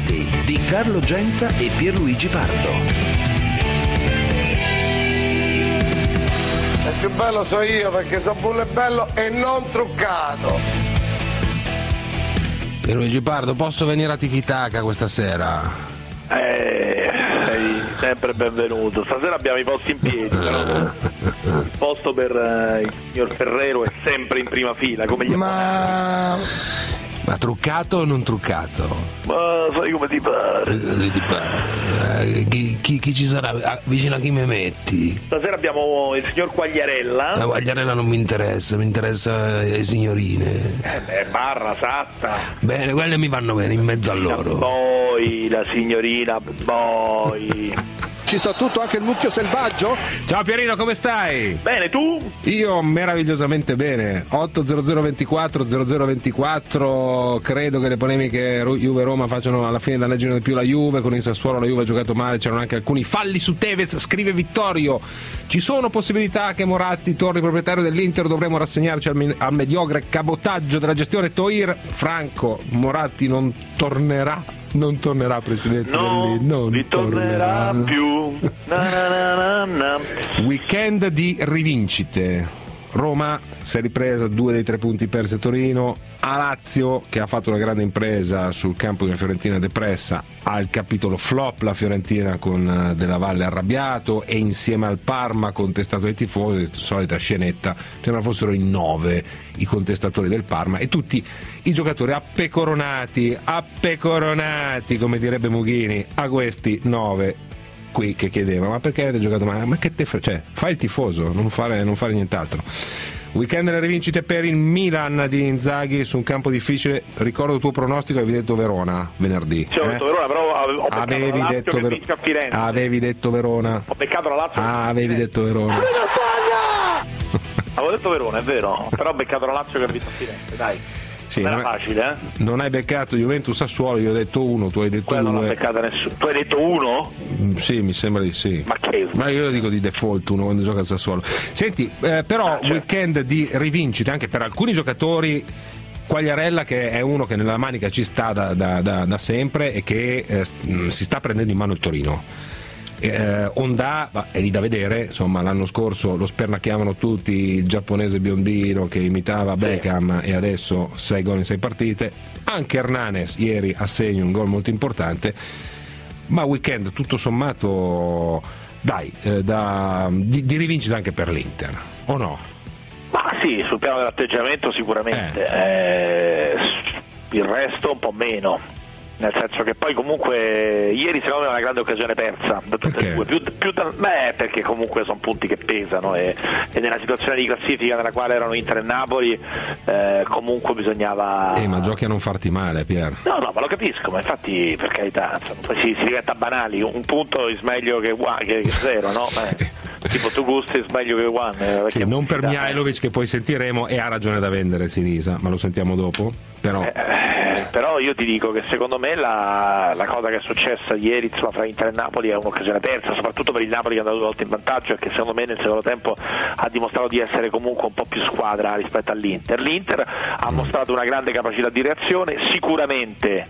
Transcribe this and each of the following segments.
Protagonisti di Carlo Genta e Pierluigi Pardo. Il più bello so io perché sono pure bello e non truccato. Pierluigi Pardo, posso venire a Tiki-Taka questa sera? Sei sempre benvenuto. Stasera abbiamo i posti in piedi, però il posto per il signor Ferrero è sempre in prima fila, come gli Ma truccato o non truccato? Ma sai come ti pare? Ti pare? Chi ci sarà? Vicino a chi mi metti? Stasera abbiamo il signor Quagliarella. La Quagliarella non mi interessa le signorine. Barra, Satta. Bene, quelle mi vanno bene in mezzo a loro. Poi la signorina Boy. Ci sta tutto, anche il mucchio selvaggio? Ciao Pierino, come stai? Bene, tu? Io meravigliosamente bene. 8-00-24, credo che le polemiche Juve-Roma facciano alla fine danneggiare di più la Juve. Con il Sassuolo la Juve ha giocato male, c'erano anche alcuni falli su Tevez, scrive Vittorio. Ci sono possibilità che Moratti torni proprietario dell'Inter, dovremo rassegnarci al mediocre cabotaggio della gestione Toir. Franco, Moratti non tornerà presidente no, non ritornerà più. Weekend di rivincite. Roma si è ripresa 2 dei 3 punti persi a Torino, a Lazio che ha fatto una grande impresa sul campo di una Fiorentina depressa, al capitolo flop la Fiorentina con Della Valle arrabbiato e insieme al Parma contestato dai tifosi, solita scenetta, sembra fossero in 9 i contestatori del Parma e tutti i giocatori appecoronati come direbbe Mughini, a questi 9 qui che chiedeva ma perché avete giocato male? Ma che te cioè, fai il tifoso, non fare nient'altro. Weekend delle rivincite per il Milan di Inzaghi su un campo difficile. Ricordo il tuo pronostico, avevi detto Verona venerdì. Sì, ho detto Verona, però ho avevi detto Firenze. Avevi detto Verona. Ho beccato la Lazio. Avevi detto Verona. Avevo detto Verona, è vero, però ho beccato la Lazio che ha vinto a Firenze, dai. Sì, non era facile, Non hai beccato Juventus Sassuolo, io ho detto 1, tu hai detto 2. Non l'ho beccata nessuno. Tu hai detto 1? Sì, mi sembra di sì. Ma io lo dico di default 1 quando gioca al Sassuolo. Senti, però weekend di rivincite anche per alcuni giocatori. Quagliarella che è uno che nella manica ci sta da sempre e che si sta prendendo in mano il Torino. Ondà è lì da vedere, insomma l'anno scorso lo spernacchiavano tutti, il giapponese biondino che imitava Beckham e adesso 6 gol in 6 partite. Anche Hernanes ieri assegna un gol molto importante, ma weekend tutto sommato dai di rivincita anche per l'Inter, o no? Ma sì, sul piano dell'atteggiamento sicuramente, il resto un po' meno. Nel senso che poi comunque ieri secondo me è una grande occasione persa da tutte e due, perché comunque sono punti che pesano e nella situazione di classifica nella quale erano Inter e Napoli comunque bisognava ma giochi a non farti male, Pier. No, ma lo capisco, ma infatti per carità poi si diventa banali, un punto è meglio che 0, no? Tipo tu gusti meglio che one. Sì, non per Mihajlovic che poi sentiremo e ha ragione da vendere Sinisa, ma lo sentiamo dopo. Però io ti dico che secondo me la cosa che è successa ieri fra Inter e Napoli è un'occasione persa, soprattutto per il Napoli che è andato 2 volte in vantaggio e che secondo me nel secondo tempo ha dimostrato di essere comunque un po' più squadra rispetto all'Inter. L'Inter ha mostrato una grande capacità di reazione, sicuramente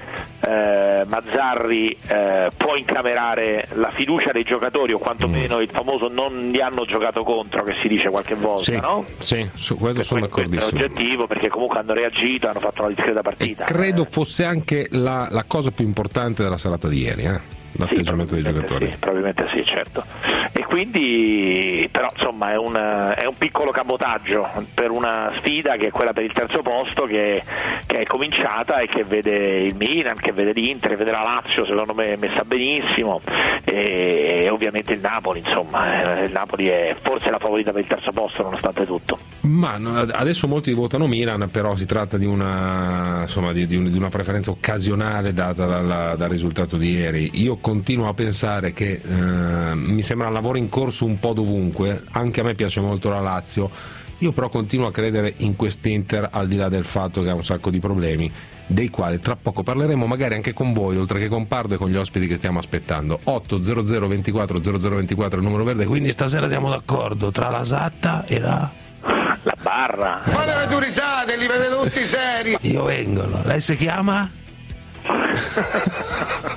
Mazzarri può incamerare la fiducia dei giocatori o quantomeno il famoso non li hanno giocato contro che si dice qualche volta, no? Sì, su questo sono d'accordissimo. Questo è l'oggettivo, perché comunque hanno reagito, hanno fatto una discreta partita. E credo fosse anche la cosa più importante della serata di ieri, l'atteggiamento dei giocatori. Sì, probabilmente sì, certo. E quindi però insomma è un piccolo cabotaggio per una sfida che è quella per il terzo posto che è cominciata e che vede il Milan, che vede l'Inter, che vede la Lazio secondo me messa benissimo e ovviamente il Napoli, insomma il Napoli è forse la favorita per il terzo posto nonostante tutto. Ma adesso molti votano Milan, però si tratta di una preferenza occasionale data dal risultato di ieri. Io continuo a pensare che mi sembra un lavoro in corso un po' dovunque, anche a me piace molto la Lazio, io però continuo a credere in quest'Inter al di là del fatto che ha un sacco di problemi dei quali tra poco parleremo magari anche con voi, oltre che con Pardo e con gli ospiti che stiamo aspettando. 800 24 0024 il numero verde, quindi stasera siamo d'accordo tra la Satta e la Barra. Fatemi tu risate, li vedo tutti seri. Io vengo, lei si chiama?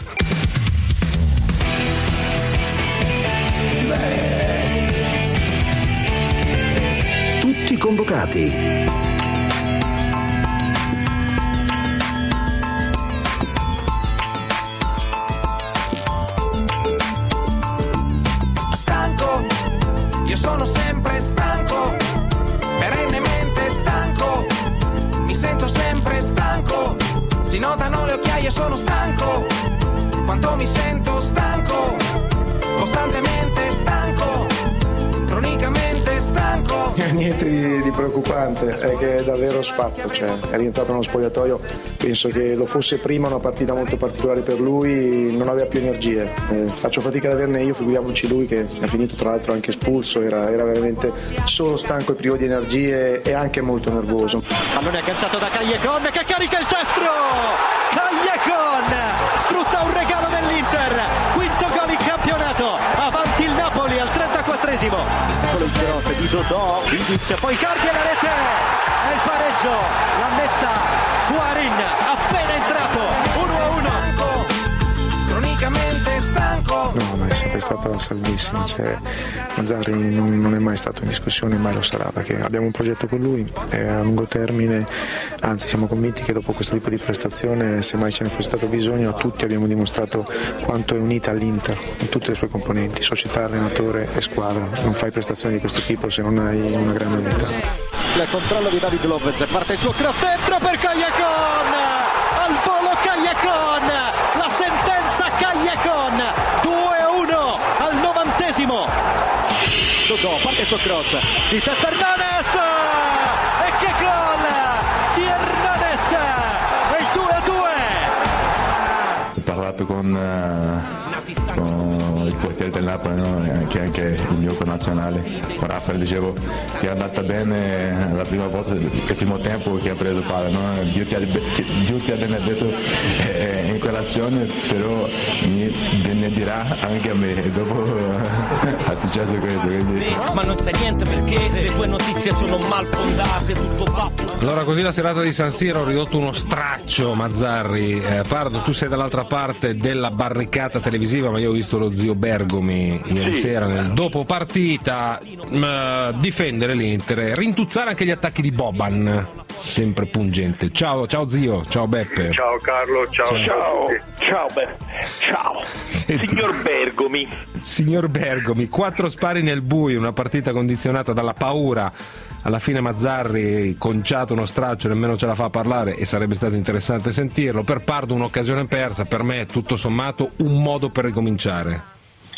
Scarpati. Stanco, io sono sempre stanco, perennemente stanco, mi sento sempre stanco, si notano le occhiaie, sono stanco, quanto mi sento stanco, costantemente stanco, cronicamente stanco. Niente di preoccupante, è che è davvero sfatto, cioè è rientrato nello spogliatoio, penso che lo fosse prima una partita molto particolare per lui, non aveva più energie, faccio fatica ad averne io, figuriamoci lui che ha finito tra l'altro anche espulso, era veramente solo stanco e privo di energie e anche molto nervoso. Pallone agganciato da Callejon che carica il destro, Callejon sfrutta un regalo dell'Inter, quinto gol in campionato, avanti il Napoli al 34esimo, con il cross di Dodò, Vidic, poi cambia la rete e il pareggio l'ha messa Guarin appena entrato, 1-1. Cronicamente stanco. No, ma è sempre stata salvissima, cioè, Mazzarri non è mai stato in discussione, mai lo sarà, perché abbiamo un progetto con lui, è a lungo termine, anzi siamo convinti che dopo questo tipo di prestazione, se mai ce ne fosse stato bisogno, a tutti abbiamo dimostrato quanto è unita l'Inter, in tutte le sue componenti, società, allenatore e squadra. Non fai prestazioni di questo tipo se non hai una grande unità. Il controllo di David Lopez, parte il suo cross dentro per Callejon, al volo Callejon, la sentenza Callejon, 2-1 al 90esimo. Dodò, parte il suo cross, di testa Hernanes, e che gol di Hernanes, è il 2-2. Ho parlato con il portiere del Napoli, no? Che è anche il mio connazionale, con Rafael, dicevo che è andata bene la prima volta, il primo tempo che ha preso palla, no? Dio ti ha benedetto in quell'azione, però mi benedirà anche a me, e dopo è successo questo, quindi... Ma non sai niente perché le tue notizie sono mal fondate, tutto va. Allora, così la serata di San Siro ho ridotto uno straccio, Mazzarri. Pardo, tu sei dall'altra parte della barricata televisiva, ma io ho visto lo zio Bergomi ieri sera nel dopo partita difendere l'Inter, rintuzzare anche gli attacchi di Boban, sempre pungente. Ciao zio, ciao Beppe. Ciao Carlo, ciao Beppe, ciao. Senti, Signor Bergomi, 4 spari nel buio, una partita condizionata dalla paura. Alla fine Mazzarri conciato uno straccio, nemmeno ce la fa a parlare, e sarebbe stato interessante sentirlo. Per Pardo un'occasione persa, per me tutto sommato un modo per ricominciare.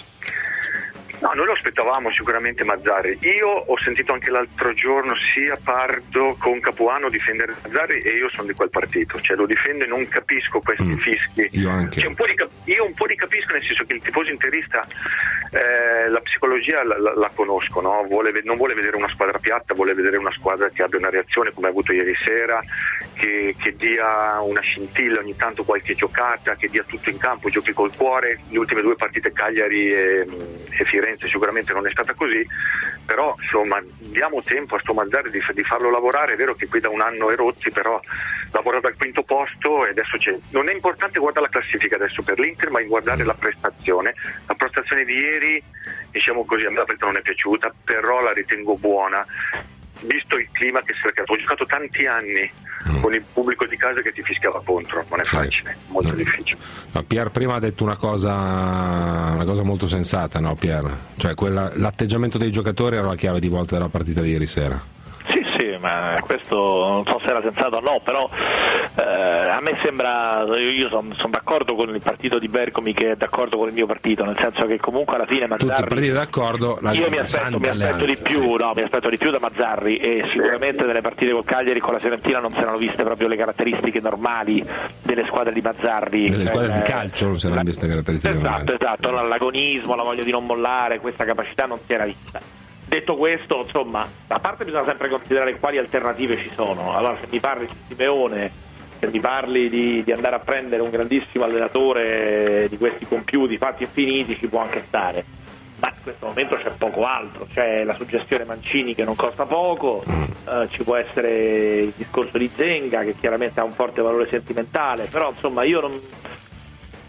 No, noi lo aspettavamo sicuramente Mazzarri. Io ho sentito anche l'altro giorno sia Pardo con Capuano difendere Mazzarri, e io sono di quel partito, cioè lo difendo e non capisco questi fischi. Io anche. Cioè, io un po' li capisco, nel senso che il tifoso interista la psicologia la conosco, no? Non vuole vedere una squadra piatta, vuole vedere una squadra che abbia una reazione come ha avuto ieri sera, che dia una scintilla ogni tanto, qualche giocata, che dia tutto in campo, giochi col cuore. Le ultime 2 partite Cagliari e Firenze sicuramente non è stata così, però insomma diamo tempo a sto Mazzarri di farlo lavorare. È vero che qui da un anno è rotti, però lavora dal quinto posto e adesso non è importante guardare la classifica adesso per l'Inter, ma guardare la prestazione di ieri, diciamo così, a me la partita non è piaciuta, però la ritengo buona visto il clima che si è creato. Ho giocato tanti anni con il pubblico di casa che ti fischiava contro, non è facile, molto difficile. No, Pier prima ha detto una cosa molto sensata, no Pier? Cioè l'atteggiamento dei giocatori era la chiave di volta della partita di ieri sera. Sì, ma questo non so se era sensato o no, però a me sembra, io sono d'accordo con il partito di Bergomi, che è d'accordo con il mio partito, nel senso che comunque alla fine Mazzarri, tutti i partiti d'accordo, io mi aspetto di più, mi aspetto di più da Mazzarri, e sicuramente nelle partite col Cagliari, con la Fiorentina, non si erano viste proprio le caratteristiche normali delle squadre di Mazzarri, delle squadre di calcio non si erano viste caratteristiche normali. Esatto, l'agonismo, la voglia di non mollare, questa capacità non si era vista. Detto questo, insomma, a parte bisogna sempre considerare quali alternative ci sono. Allora, se mi parli di Simeone, se mi parli di andare a prendere un grandissimo allenatore di questi compiuti fatti e finiti, ci può anche stare, ma in questo momento c'è poco altro. C'è la suggestione Mancini che non costa poco, ci può essere il discorso di Zenga che chiaramente ha un forte valore sentimentale, però insomma io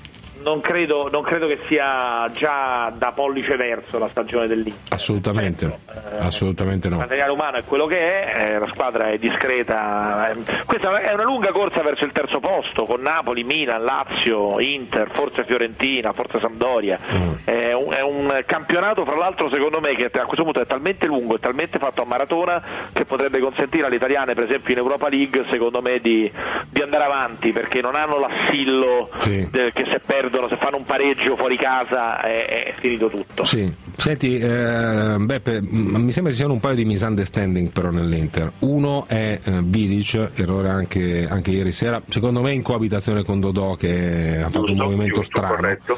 non credo che sia già da pollice verso la stagione dell'Inter. Assolutamente no. Il materiale umano è quello che è, la squadra è discreta. Questa è una lunga corsa verso il terzo posto, con Napoli, Milan, Lazio, Inter, forse Fiorentina, forse Sampdoria. È un campionato, fra l'altro, secondo me, che a questo punto è talmente lungo e talmente fatto a maratona che potrebbe consentire alle italiane, per esempio in Europa League, secondo me, di andare avanti, perché non hanno l'assillo che se perdono, se fanno un pareggio fuori casa è finito tutto. Sì. Senti, Beppe, mi sembra ci siano un paio di misunderstanding però nell'Inter. Uno è Vidic, errore anche ieri sera, secondo me in coabitazione con Dodò, che ha fatto un movimento strano. Corretto.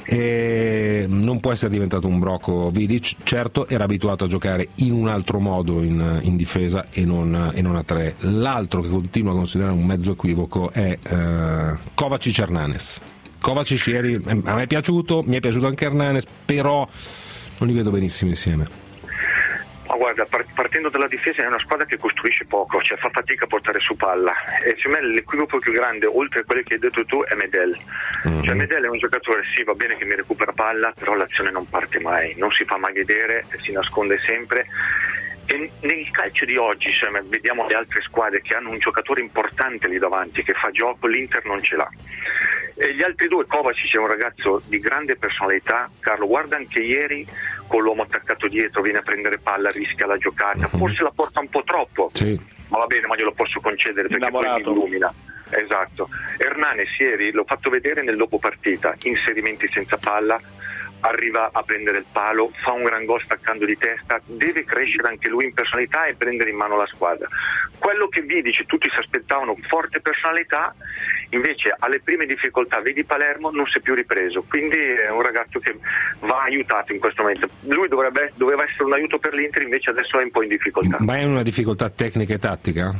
E non può essere diventato un brocco Vidic, certo era abituato a giocare in un altro modo in difesa e non a tre. L'altro che continuo a considerare un mezzo equivoco è Kovacic Hernanes. Kovacic ieri a me è piaciuto, mi è piaciuto anche Hernanes, però non li vedo benissimo insieme. Ma guarda, partendo dalla difesa è una squadra che costruisce poco, cioè fa fatica a portare su palla, e secondo me l'equivoco più grande, oltre a quello che hai detto tu, è Medel. Cioè Medel è un giocatore, sì, va bene che mi recupera palla, però l'azione non parte mai, non si fa mai vedere, si nasconde sempre. E nel calcio di oggi, vediamo le altre squadre che hanno un giocatore importante lì davanti che fa gioco, l'Inter non ce l'ha. E gli altri due, Kovacic è un ragazzo di grande personalità. Carlo, guarda anche ieri con l'uomo attaccato dietro, viene a prendere palla, rischia la giocata, forse la porta un po' troppo, ma va bene, ma glielo posso concedere perché poi mi illumina. Esatto. Hernanes ieri l'ho fatto vedere nel dopo partita, inserimenti senza palla, arriva a prendere il palo, fa un gran gol staccando di testa, deve crescere anche lui in personalità e prendere in mano la squadra. Quello che Vidic tutti si aspettavano, forte personalità, invece alle prime difficoltà, vedi Palermo, non si è più ripreso, quindi è un ragazzo che va aiutato in questo momento. Lui doveva essere un aiuto per l'Inter, invece adesso è un po' in difficoltà. Ma è una difficoltà tecnica e tattica?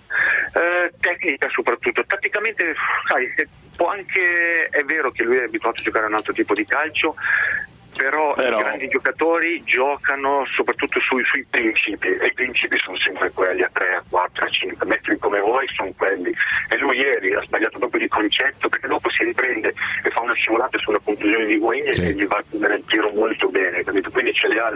Tecnica soprattutto, tatticamente sai, è vero che lui è abituato a giocare a un altro tipo di calcio, però i grandi giocatori giocano soprattutto sui principi, e i principi sono sempre quelli, a 3, a 4, a 5, mettili come vuoi, sono quelli. E lui ieri ha sbagliato proprio di concetto, perché dopo si riprende e fa una scivolata sulla conclusione di Higuaín e gli va a chiudere il tiro molto bene, capito? Quindi ce le ha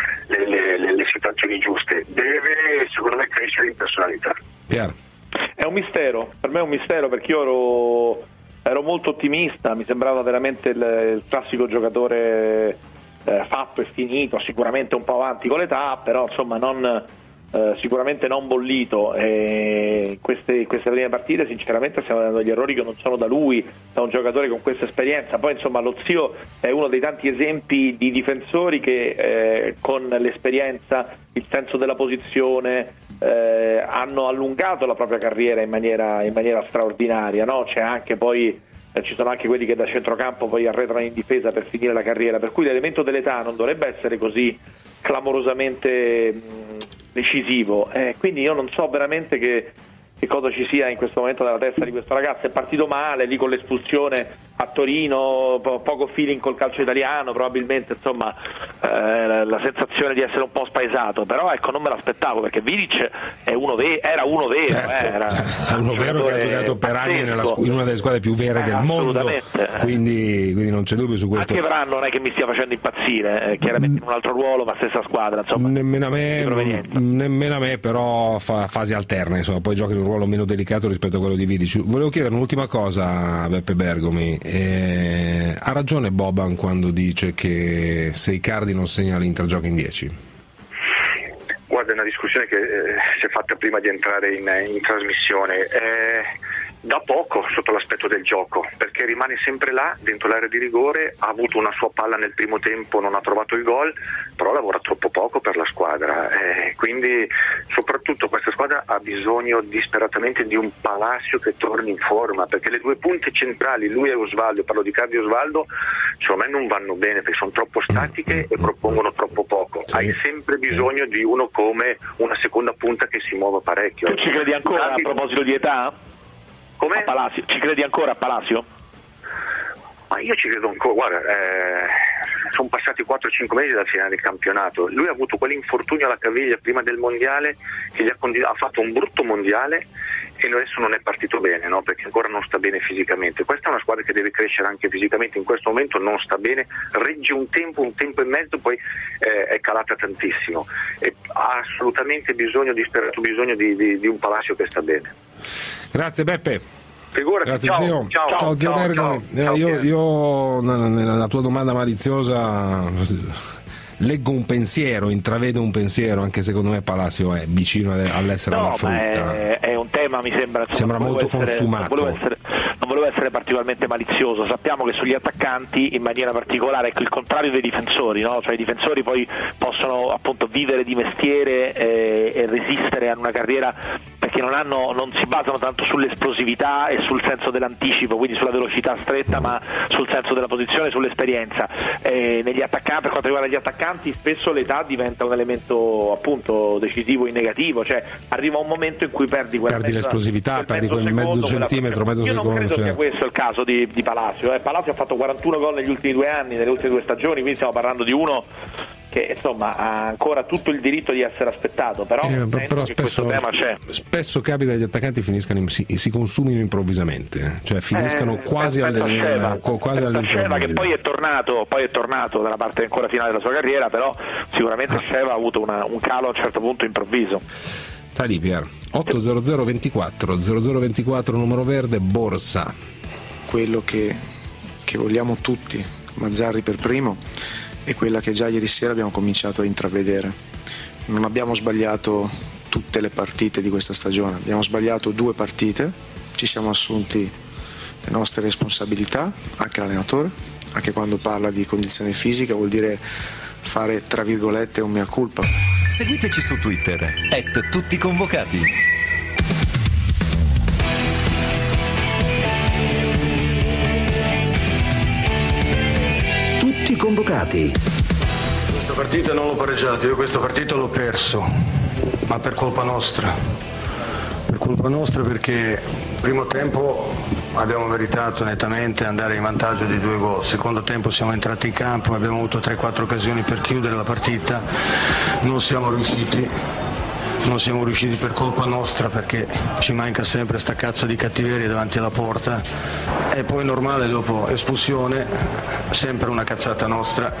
le situazioni giuste, deve secondo me crescere in personalità. Piero. È un mistero, per me è un mistero, perché io ero molto ottimista, mi sembrava veramente il classico giocatore fatto e finito, sicuramente un po' avanti con l'età, però insomma sicuramente non bollito. E queste prime partite sinceramente stiamo vedendo degli errori che non sono da lui, da un giocatore con questa esperienza. Poi insomma lo zio è uno dei tanti esempi di difensori che con l'esperienza, il senso della posizione, hanno allungato la propria carriera in maniera straordinaria, no? C'è anche poi ci sono anche quelli che da centrocampo poi arretrano in difesa per finire la carriera, per cui l'elemento dell'età non dovrebbe essere così clamorosamente decisivo, quindi io non so veramente che cosa ci sia in questo momento nella testa di questo ragazzo. È partito male lì con l'espulsione a Torino, poco feeling col calcio italiano, probabilmente insomma la sensazione di essere un po' spaesato, però ecco, non me l'aspettavo, perché Vidic era uno vero, era uno vero che ha giocato per anni in una delle squadre più vere del mondo, quindi non c'è dubbio su questo. Anche Varane non è che mi stia facendo impazzire, chiaramente in un altro ruolo, ma stessa squadra, insomma. Nemmeno a me, però fasi alterne, insomma, poi gioca in un ruolo meno delicato rispetto a quello di Vidic. Volevo chiedere un'ultima cosa a Beppe Bergomi. Ha ragione Boban quando dice che se Icardi non segna l'Inter gioca in 10? Guarda, è una discussione che si è fatta prima di entrare in trasmissione. Da poco sotto l'aspetto del gioco, perché rimane sempre là dentro l'area di rigore, ha avuto una sua palla nel primo tempo, non ha trovato il gol, però lavora troppo poco per la squadra, quindi soprattutto questa squadra ha bisogno disperatamente di un Palacio che torni in forma, perché le due punte centrali, lui e Osvaldo, parlo di Icardi e Osvaldo, secondo me non vanno bene perché sono troppo statiche e propongono troppo poco. Hai sempre bisogno di uno come una seconda punta che si muova parecchio. Tu ci credi ancora a proposito di età? Come? A Palacio. Ci credi ancora a Palacio? Ma io ci credo ancora, guarda, sono passati 4-5 mesi dal finale del campionato. Lui ha avuto quell'infortunio alla caviglia prima del mondiale che ha fatto un brutto mondiale e adesso non è partito bene, no? Perché ancora non sta bene fisicamente. Questa è una squadra che deve crescere anche fisicamente, in questo momento non sta bene, regge un tempo e mezzo, poi è calata tantissimo e ha assolutamente disperato bisogno di un Palacio che sta bene. Grazie Beppe. Figurati. Grazie ciao, zio. ciao, Zio Bergomi. Io nella tua domanda maliziosa leggo un pensiero, intravedo un pensiero, anche secondo me Palacio è vicino all'essere una frutta. È un tema, mi sembra molto consumato. Non volevo essere particolarmente malizioso. Sappiamo che sugli attaccanti in maniera particolare, ecco, il contrario dei difensori, no? Cioè i difensori poi possono appunto vivere di mestiere e resistere a una carriera perché non si basano tanto sull'esplosività e sul senso dell'anticipo, quindi sulla velocità stretta, ma sul senso della posizione, sull'esperienza. Negli attaccanti, per quanto riguarda gli attaccanti, spesso l'età diventa un elemento appunto decisivo in negativo, cioè arriva un momento in cui perdi l'esplosività, perdi quel mezzo centimetro, mezzo secondo. Io non credo sia questo il caso di Palacio. Palacio ha fatto 41 gol negli ultimi 2 anni, nelle ultime 2 stagioni, quindi stiamo parlando di uno che insomma ha ancora tutto il diritto di essere aspettato, però spesso capita che gli attaccanti si consumino improvvisamente, cioè finiscano quasi all'improvviso. Sheva che poi è tornato dalla parte ancora finale della sua carriera, però sicuramente Sheva ha avuto un calo a un certo punto improvviso. Tali Pier 80024 numero verde, Borsa. Quello che vogliamo tutti, Mazzarri per primo, è quella che già ieri sera abbiamo cominciato a intravedere. Non abbiamo sbagliato tutte le partite di questa stagione, abbiamo sbagliato 2 partite, ci siamo assunti le nostre responsabilità, anche l'allenatore, anche quando parla di condizione fisica vuol dire fare tra virgolette un mea culpa. Seguiteci su Twitter @tutticonvocati. Tutti convocati. Questa partita non l'ho pareggiata, io questa partita l'ho perso, ma per colpa nostra. Per colpa nostra perché primo tempo abbiamo meritato nettamente andare in vantaggio di 2 gol, secondo tempo siamo entrati in campo, abbiamo avuto 3-4 occasioni per chiudere la partita, non siamo riusciti per colpa nostra perché ci manca sempre sta cazzo di cattiveria davanti alla porta e poi normale dopo espulsione, sempre una cazzata nostra.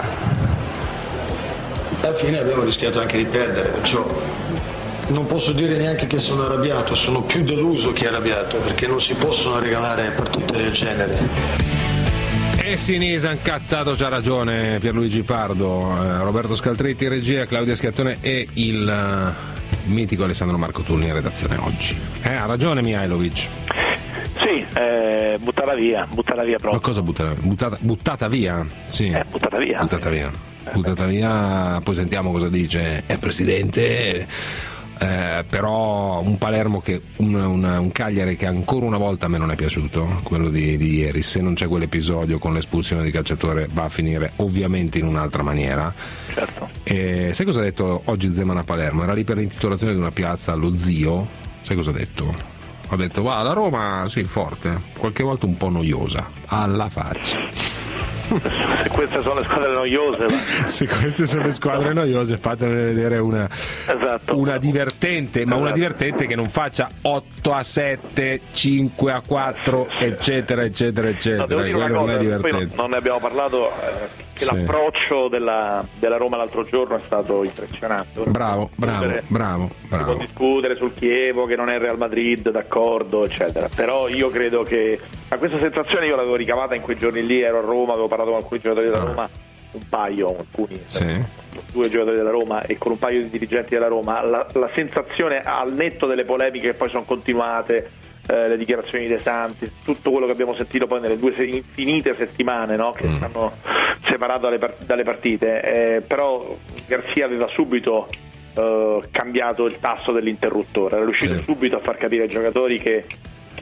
Alla fine abbiamo rischiato anche di perdere, perciò non posso dire neanche che sono arrabbiato, sono più deluso che arrabbiato perché non si possono regalare partite del genere. E Sinisa incazzato, c'ha ragione Pierluigi Pardo, Roberto Scaltretti in regia, Claudia Schiattone e il mitico Alessandro Marco Tulli in redazione oggi. Ha ragione Mihajlovic. Sì, buttata via proprio. Ma cosa buttata via? Sì. Buttata via. Buttata via, poi sentiamo cosa dice il presidente. Però un Palermo un Cagliari che ancora una volta a me non è piaciuto, quello di ieri. Se non c'è quell'episodio con l'espulsione di Cacciatore va a finire ovviamente in un'altra maniera. Certo. Sai cosa ha detto oggi Zeman a Palermo? Era lì per l'intitolazione di una piazza allo Zio. Sai cosa ha detto? Ha detto la Roma sì forte, qualche volta un po' noiosa, alla faccia. Se queste sono le squadre noiose, se queste sono le squadre noiose, fatemi vedere una divertente, ma una divertente che non faccia 8-7, 5-4, eccetera. Quello non è divertente. Non ne abbiamo parlato, che sì. L'approccio della Roma l'altro giorno è stato impressionante. Bravo. Si può discutere sul Chievo che non è il Real Madrid, d'accordo, eccetera. Però io credo che a questa sensazione io l'avevo ricavata in quei giorni lì, ero a Roma, avevo parlato con alcuni giocatori della Roma, sì. 2 giocatori della Roma e con un paio di dirigenti della Roma, la sensazione al netto delle polemiche che poi sono continuate, le dichiarazioni dei Santi, tutto quello che abbiamo sentito poi nelle 2 infinite settimane, no, che ci hanno separato dalle partite, però Garcia aveva subito cambiato il tasso dell'interruttore, era riuscito subito a far capire ai giocatori che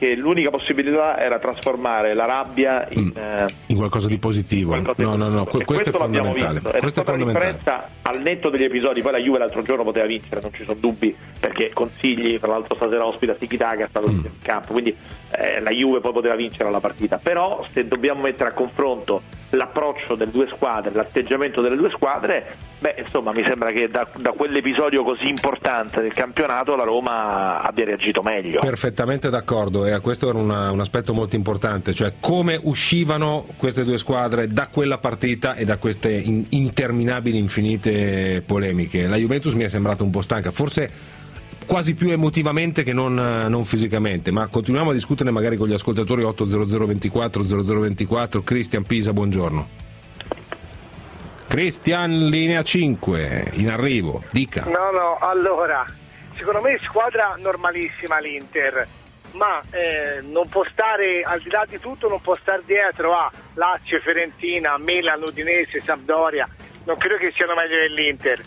che l'unica possibilità era trasformare la rabbia in qualcosa di positivo. No, questo è fondamentale. Questo è fondamentale. Al netto degli episodi, poi la Juve l'altro giorno poteva vincere, non ci sono dubbi, perché Consigli, tra l'altro stasera ospita Tiki-Taka, è stato in campo, quindi la Juve poi poteva vincere la partita. Però se dobbiamo mettere a confronto l'approccio delle due squadre, l'atteggiamento delle due squadre, insomma mi sembra che da quell'episodio così importante del campionato la Roma abbia reagito meglio. Perfettamente d'accordo, e questo era un aspetto molto importante, cioè come uscivano queste due squadre da quella partita e da queste interminabili, infinite polemiche. La Juventus mi è sembrata un po' stanca, forse quasi più emotivamente che non fisicamente, ma continuiamo a discutere magari con gli ascoltatori. 800 24 0024. Cristian Pisa, buongiorno. Cristian, linea 5, in arrivo, dica. No, allora, secondo me squadra normalissima l'Inter, ma non può stare, al di là di tutto, non può stare dietro a Lazio, Fiorentina, Milan, Udinese, Sampdoria. Non credo che siano meglio dell'Inter.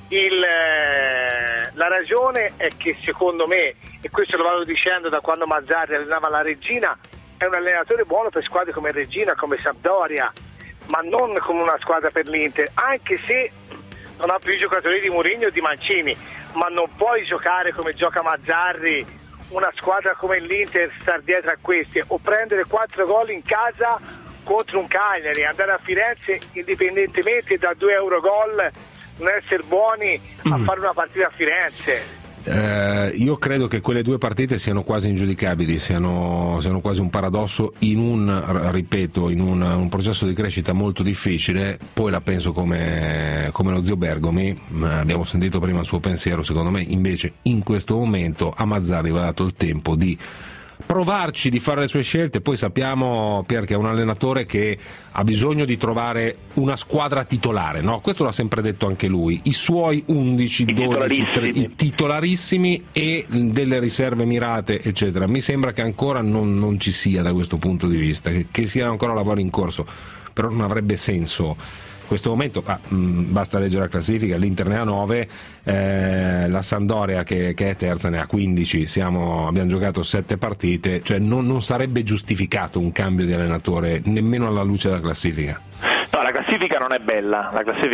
La ragione è che secondo me, e questo lo vado dicendo da quando Mazzarri allenava la Reggina, è un allenatore buono per squadre come Reggina, come Sampdoria, ma non come una squadra per l'Inter, anche se non ha più i giocatori di Mourinho o di Mancini, ma non puoi giocare come gioca Mazzarri una squadra come l'Inter, star dietro a questi o prendere 4 gol in casa contro un Cagliari, andare a Firenze indipendentemente da 2 euro gol, non essere buoni a fare una partita a Firenze. Io credo che quelle due partite siano quasi ingiudicabili, siano quasi un paradosso in un processo di crescita molto difficile. Poi la penso come lo zio Bergomi, abbiamo sentito prima il suo pensiero. Secondo me invece in questo momento a Mazzarri va dato il tempo di provarci, di fare le sue scelte. Poi sappiamo, Pier, che è un allenatore che ha bisogno di trovare una squadra titolare, no? Questo l'ha sempre detto anche lui, i suoi 11, 12, i titolarissimi e delle riserve mirate, eccetera. Mi sembra che ancora non ci sia, da questo punto di vista, che sia ancora lavoro in corso, però non avrebbe senso in questo momento. Basta leggere la classifica, l'Inter ne ha 9, la Sampdoria che è terza ne ha 15, abbiamo giocato 7 partite, cioè non sarebbe giustificato un cambio di allenatore nemmeno alla luce della classifica. No, la classifica non è bella,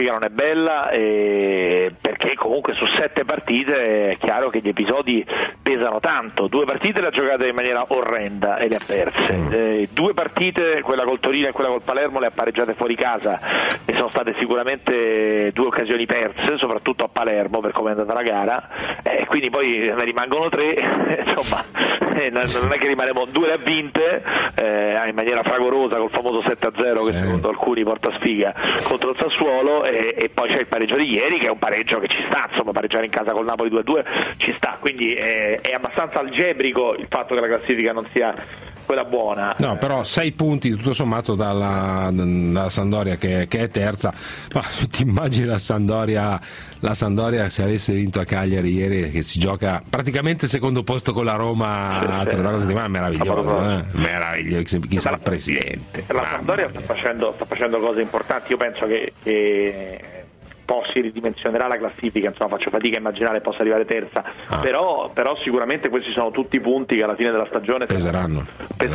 perché comunque su 7 partite è chiaro che gli episodi pesano tanto. 2 partite le ha giocate in maniera orrenda e le ha perse, 2 partite, quella col Torino e quella col Palermo, le ha pareggiate fuori casa e sono state sicuramente 2 occasioni perse, soprattutto a Palermo per come è andata la gara, quindi poi ne rimangono 3, insomma non è che rimanemo, 2 le ha vinte in maniera fragorosa col famoso 7-0 che secondo alcuni porta sfiga contro il Sassuolo, e poi c'è il pareggio di ieri che è un pareggio che ci sta, insomma pareggiare in casa col Napoli 2-2 ci sta, quindi è abbastanza algebrico il fatto che la classifica non sia quella buona. No, però 6 punti tutto sommato dalla Sampdoria che è terza. Ma ti immagini la Sampdoria se avesse vinto a Cagliari ieri, che si gioca praticamente secondo posto con la Roma tra una settimana? Meraviglioso, meraviglioso, chi sarà il presidente. La Sampdoria sta facendo cose importanti. Io penso che poi si ridimensionerà la classifica, insomma faccio fatica a immaginare possa arrivare terza, però sicuramente questi sono tutti punti che alla fine della stagione peseranno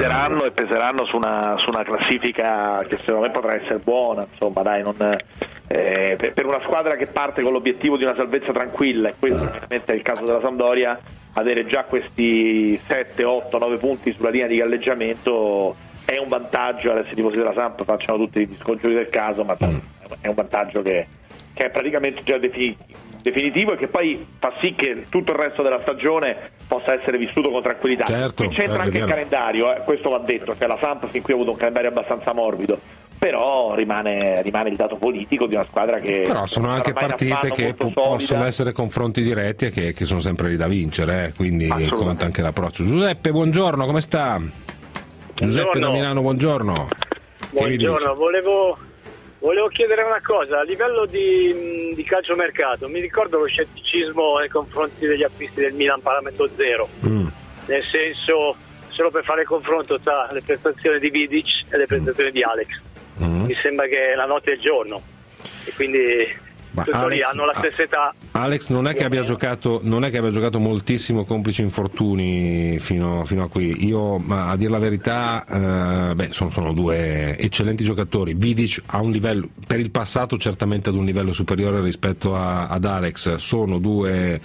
su una classifica che secondo me potrà essere buona, insomma dai, per una squadra che parte con l'obiettivo di una salvezza tranquilla, e questo ovviamente è il caso della Sampdoria, avere già questi 7, 8, 9 punti sulla linea di galleggiamento è un vantaggio. Adesso i tifosi della Samp facciano tutti gli scongiuri del caso, ma è un vantaggio che è praticamente già definitivo e che poi fa sì che tutto il resto della stagione possa essere vissuto con tranquillità. Certo, c'entra anche il calendario, questo va detto, cioè la Samp fin qui ha avuto un calendario abbastanza morbido, però rimane il dato politico di una squadra che però sono anche partite che possono essere confronti diretti e che sono sempre lì da vincere, quindi conta anche l'approccio. Giuseppe, buongiorno, come sta? Giuseppe da Milano, buongiorno. Buongiorno, volevo chiedere una cosa, a livello di calciomercato, mi ricordo lo scetticismo nei confronti degli acquisti del Milan parametro 0, nel senso, solo per fare il confronto tra le prestazioni di Vidic e le prestazioni di Alex, mi sembra che la notte è il giorno, e quindi hanno la stessa età. Alex non è che abbia giocato moltissimo, complici infortuni fino a qui. Io, ma a dire la verità, sono due eccellenti giocatori. Vidic ha un livello, per il passato certamente ad un livello superiore rispetto ad Alex. Sono due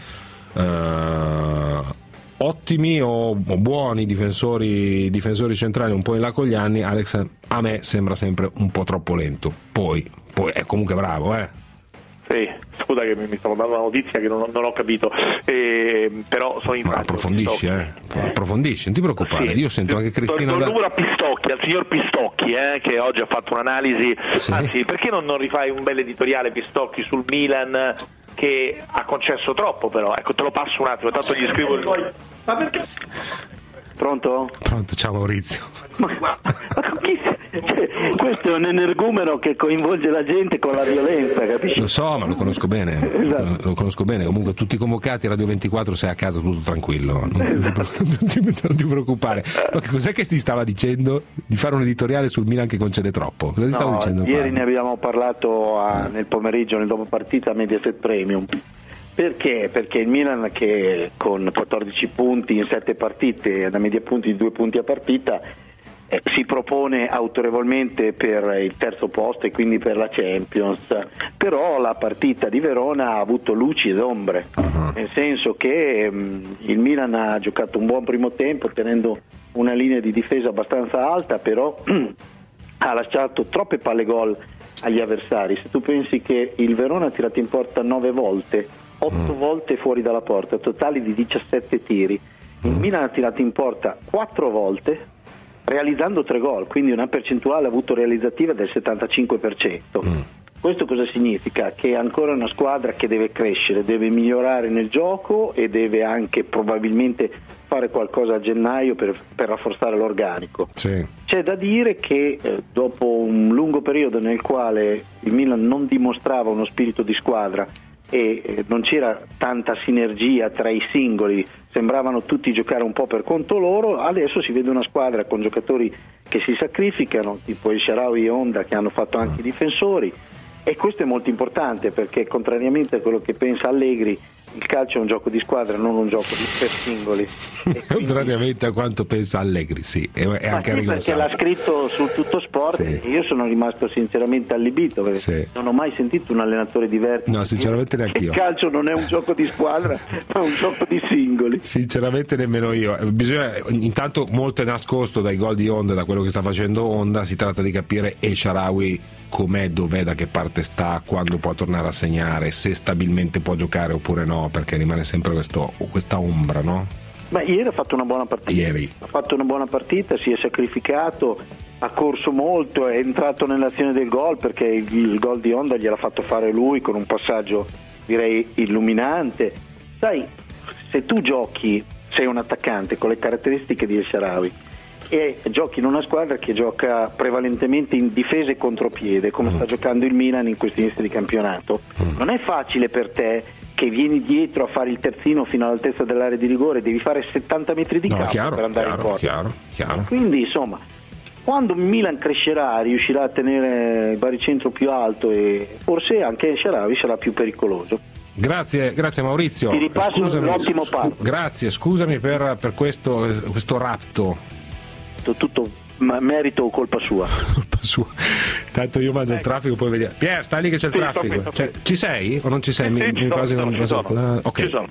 ottimi o buoni difensori centrali, un po' in là con gli anni. Alex a me sembra sempre un po' troppo lento, poi è comunque bravo, Sì, scusa che mi stavo dando una notizia che non ho capito, però sono in approfondisci, non ti preoccupare. Sì. Io sento anche Cristina al signor Pistocchi, che oggi ha fatto un'analisi. Sì. Anzi, perché non rifai un bel editoriale, Pistocchi, sul Milan, che ha concesso troppo? Però ecco, te lo passo un attimo, tanto gli scrivo ma perché? Pronto, ciao Maurizio. Questo è un energumeno che coinvolge la gente con la violenza, capisci? Lo so, ma lo conosco bene. Esatto. Lo conosco bene. Comunque tutti convocati, Radio 24, sei a casa tutto tranquillo. Non ti preoccupare. Ma che cos'è che ti stava dicendo? Di fare un editoriale sul Milan che concede troppo? Cosa ti stavo dicendo? Ieri ne abbiamo parlato nel pomeriggio, nel dopo partita, a Mediaset Premium. Perché? Perché il Milan, che con 14 punti in 7 partite, una media punti di 2 punti a partita, si propone autorevolmente per il terzo posto e quindi per la Champions, però la partita di Verona ha avuto luci ed ombre, nel senso che il Milan ha giocato un buon primo tempo tenendo una linea di difesa abbastanza alta, però ha lasciato troppe palle gol agli avversari. Se tu pensi che il Verona ha tirato in porta 9 volte, 8 volte fuori dalla porta, totali di 17 tiri. Il Milan ha tirato in porta 4 volte, realizzando 3 gol, quindi una percentuale avuto realizzativa del 75%. Questo cosa significa? Che è ancora una squadra che deve crescere, deve migliorare nel gioco e deve anche probabilmente fare qualcosa a gennaio per rafforzare l'organico. Sì. C'è da dire che dopo un lungo periodo nel quale il Milan non dimostrava uno spirito di squadra e non c'era tanta sinergia tra i singoli, sembravano tutti giocare un po' per conto loro, adesso si vede una squadra con giocatori che si sacrificano, tipo il Shaarawy e Honda, che hanno fatto anche i difensori, e questo è molto importante perché, contrariamente a quello che pensa Allegri, il calcio è un gioco di squadra, non un gioco per singoli. Contrariamente a quanto pensa Allegri, sì, è anche perché l'ha scritto su Tutto Sport, sì. E io sono rimasto sinceramente allibito perché non ho mai sentito un allenatore diverso. No, sinceramente neanche io. Il calcio non è un gioco di squadra, ma un gioco di singoli. Sinceramente nemmeno io. Bisogna, intanto molto è nascosto dai gol di Honda, da quello che sta facendo Honda. Si tratta di capire El Shaarawy com'è, dov'è, da che parte sta, quando può tornare a segnare, se stabilmente può giocare oppure no, perché rimane sempre questa ombra, no? Beh, ieri ha fatto una buona partita. Si è sacrificato, ha corso molto, è entrato nell'azione del gol, perché il gol di Honda gliel'ha fatto fare lui con un passaggio direi illuminante. Sai, se tu giochi, sei un attaccante con le caratteristiche di El Shaarawy e giochi in una squadra che gioca prevalentemente in difesa e contropiede, come sta giocando il Milan in questi inizi di campionato, non è facile per te che vieni dietro a fare il terzino fino all'altezza dell'area di rigore, devi fare 70 metri di campo per andare in porta. Chiaro. Quindi insomma, quando il Milan crescerà, riuscirà a tenere il baricentro più alto e forse anche il Shaarawy sarà più pericoloso. Grazie Maurizio. Ti ripasso l'ottimo parco. Grazie, scusami per questo rapto. Tutto merito o colpa sua? Colpa sua. Tanto io mando il traffico, poi vediamo. Pier, stai lì che c'è il traffico. Sto qui. Ci sei o non ci sei? Ci sono. Ok. Ci sono.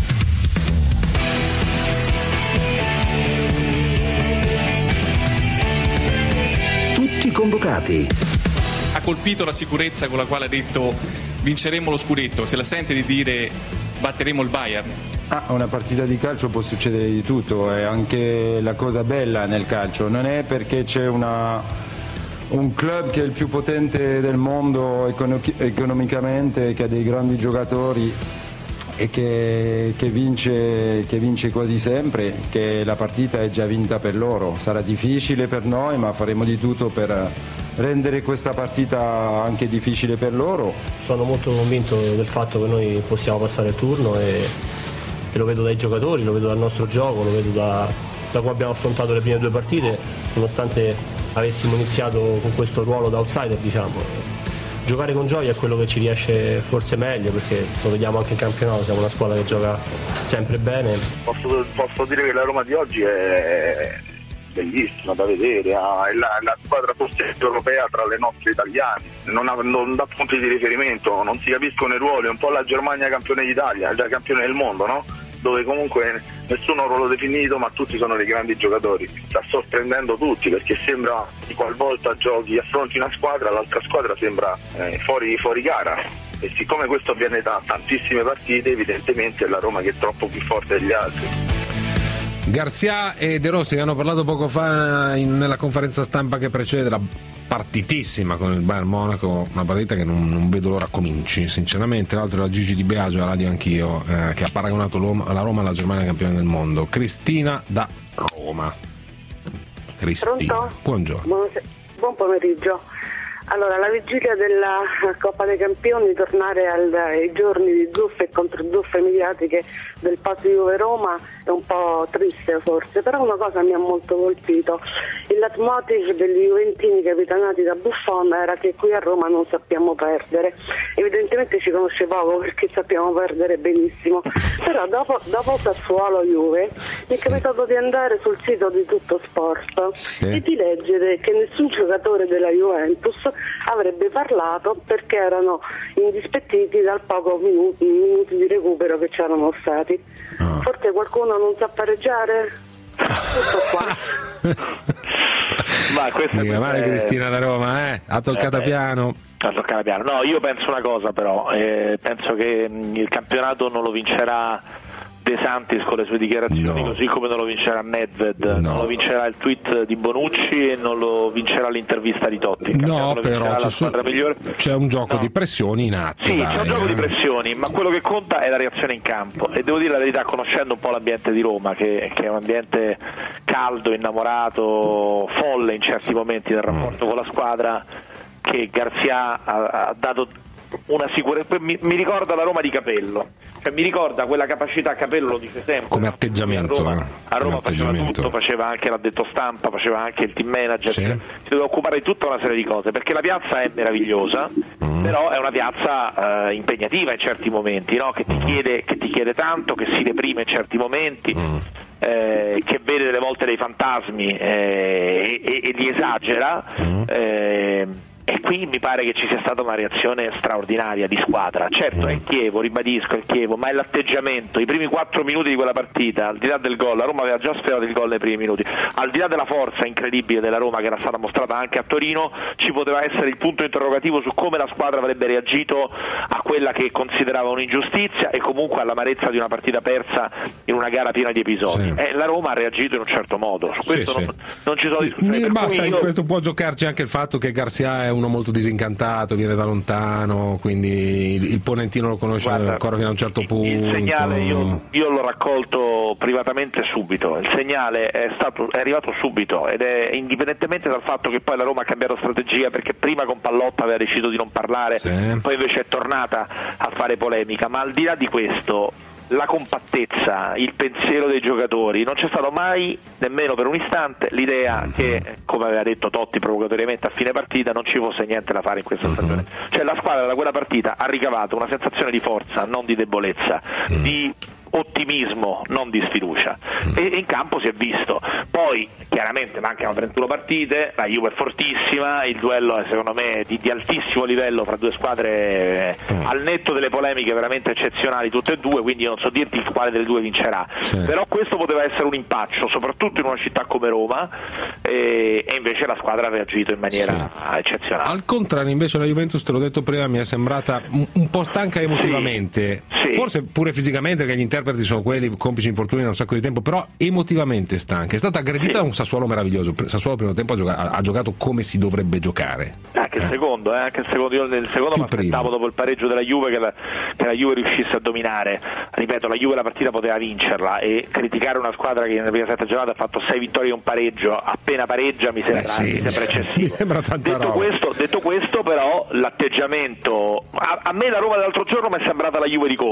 Tutti convocati. Ha colpito la sicurezza con la quale ha detto vinceremo lo scudetto. Se la sente di dire batteremo il Bayern? Una partita di calcio può succedere di tutto, è anche la cosa bella nel calcio, non è perché c'è un club che è il più potente del mondo economicamente, che ha dei grandi giocatori e che vince quasi sempre, che la partita è già vinta per loro. Sarà difficile per noi, ma faremo di tutto per rendere questa partita anche difficile per loro. Sono molto convinto del fatto che noi possiamo passare il turno e lo vedo dai giocatori, lo vedo dal nostro gioco, lo vedo da come abbiamo affrontato le prime 2 partite, nonostante avessimo iniziato con questo ruolo da outsider, diciamo. giocare con gioia è quello che ci riesce forse meglio, perché lo vediamo anche in campionato, siamo una squadra che gioca sempre bene. Posso dire che la Roma di oggi è bellissima da vedere, è la squadra forse europea tra le nostre italiane, non dà punti di riferimento, non si capiscono i ruoli, è un po' la Germania campione d'Italia, già campione del mondo, no? Dove comunque nessuno ha un ruolo definito, ma tutti sono dei grandi giocatori. Sta sorprendendo tutti, perché sembra che qualvolta giochi, affronti una squadra, l'altra squadra sembra fuori gara, e siccome questo avviene da tantissime partite, evidentemente è la Roma che è troppo più forte degli altri. Garcia e De Rossi, che hanno parlato poco fa nella conferenza stampa che precede la partitissima con il Bayern Monaco, una partita che non vedo l'ora cominci sinceramente. L'altro era Gigi Di Biagio, a radio anch'io, che ha paragonato la Roma alla Germania campione del mondo. Cristina da Roma. Cristina, pronto? Buongiorno. Buon pomeriggio. Allora, la vigilia della Coppa dei Campioni, tornare ai giorni di zuffe e contro-zuffe mediatiche del passo Juve-Roma è un po' triste forse, però una cosa mi ha molto colpito. Il leitmotiv degli juventini capitanati da Buffon era che qui a Roma non sappiamo perdere. Evidentemente ci conosce poco, perché sappiamo perdere benissimo, però dopo Sassuolo Juve mi è capitato di andare sul sito di Tutto Sport e di leggere che nessun giocatore della Juventus avrebbe parlato perché erano indispettiti dal poco minuti di recupero che c'erano stati. Forse qualcuno non sa pareggiare? Tutto qua. Ma questa è Cristina da Roma, ha toccata piano. No, io penso una cosa però, penso che il campionato non lo vincerà De Santis con le sue dichiarazioni, così come non lo vincerà Nedved, non lo vincerà il tweet di Bonucci e non lo vincerà l'intervista di Totti. No, però c'è un gioco di pressioni in atto. Sì, c'è un gioco di pressioni, ma quello che conta è la reazione in campo, e devo dire la verità, conoscendo un po' l'ambiente di Roma, che è un ambiente caldo, innamorato, folle in certi momenti del rapporto con la squadra, che Garcia ha dato una sicurezza. Mi ricorda la Roma di Capello, cioè mi ricorda quella capacità, Capello lo dice sempre, come atteggiamento. A Roma faceva tutto, faceva anche l'addetto stampa, faceva anche il team manager, si doveva occupare di tutta una serie di cose, perché la piazza è meravigliosa, però è una piazza impegnativa in certi momenti, no? che ti chiede tanto, che si deprime in certi momenti, che vede delle volte dei fantasmi e li esagera. E qui mi pare che ci sia stata una reazione straordinaria di squadra. Certo, è il Chievo, ribadisco, è il Chievo, ma è l'atteggiamento. I primi 4 minuti di quella partita, al di là del gol, la Roma aveva già sperato il gol nei primi minuti, al di là della forza incredibile della Roma che era stata mostrata anche a Torino, ci poteva essere il punto interrogativo su come la squadra avrebbe reagito a quella che considerava un'ingiustizia e comunque all'amarezza di una partita persa in una gara piena di episodi. La Roma ha reagito in un certo modo, su questo non ci sono discussioni. Ma sai, in questo può giocarci anche il fatto che Garcia è uno molto disincantato, viene da lontano, quindi il ponentino lo conosce ancora fino a un certo punto. Il segnale io l'ho raccolto privatamente subito, il segnale è arrivato subito, ed è indipendentemente dal fatto che poi la Roma ha cambiato strategia, perché prima con Pallotta aveva deciso di non parlare, poi invece è tornata a fare polemica, ma al di là di questo la compattezza, il pensiero dei giocatori, non c'è stato mai nemmeno per un istante l'idea che, come aveva detto Totti provocatoriamente a fine partita, non ci fosse niente da fare in questa stagione. Cioè la squadra da quella partita ha ricavato una sensazione di forza, non di debolezza, di ottimismo, non di sfiducia, e in campo si è visto. Poi chiaramente mancano 31 partite, la Juve è fortissima, il duello è secondo me di altissimo livello fra due squadre al netto delle polemiche veramente eccezionali tutte e due, quindi io non so dirti quale delle due vincerà, però questo poteva essere un impaccio soprattutto in una città come Roma, e invece la squadra ha reagito in maniera eccezionale. Al contrario invece la Juventus, te l'ho detto prima, mi è sembrata un po' stanca emotivamente, forse pure fisicamente, perché gli interpreti sono quelli, complici infortuni da un sacco di tempo, però emotivamente stanca. È stata aggredita da un Sassuolo meraviglioso. Sassuolo al primo tempo ha giocato come si dovrebbe giocare. Anche il secondo, io nel secondo mi aspettavo dopo il pareggio della Juve che la Juve riuscisse a dominare. Ripeto, la Juve la partita poteva vincerla, e criticare una squadra che nelle prime 7 giornate ha fatto 6 vittorie e un pareggio, appena pareggia mi sembra eccessivo. Mi sembra tanta roba. Detto questo però l'atteggiamento, a me la Roma dell'altro giorno mi è sembrata la Juve di Conte,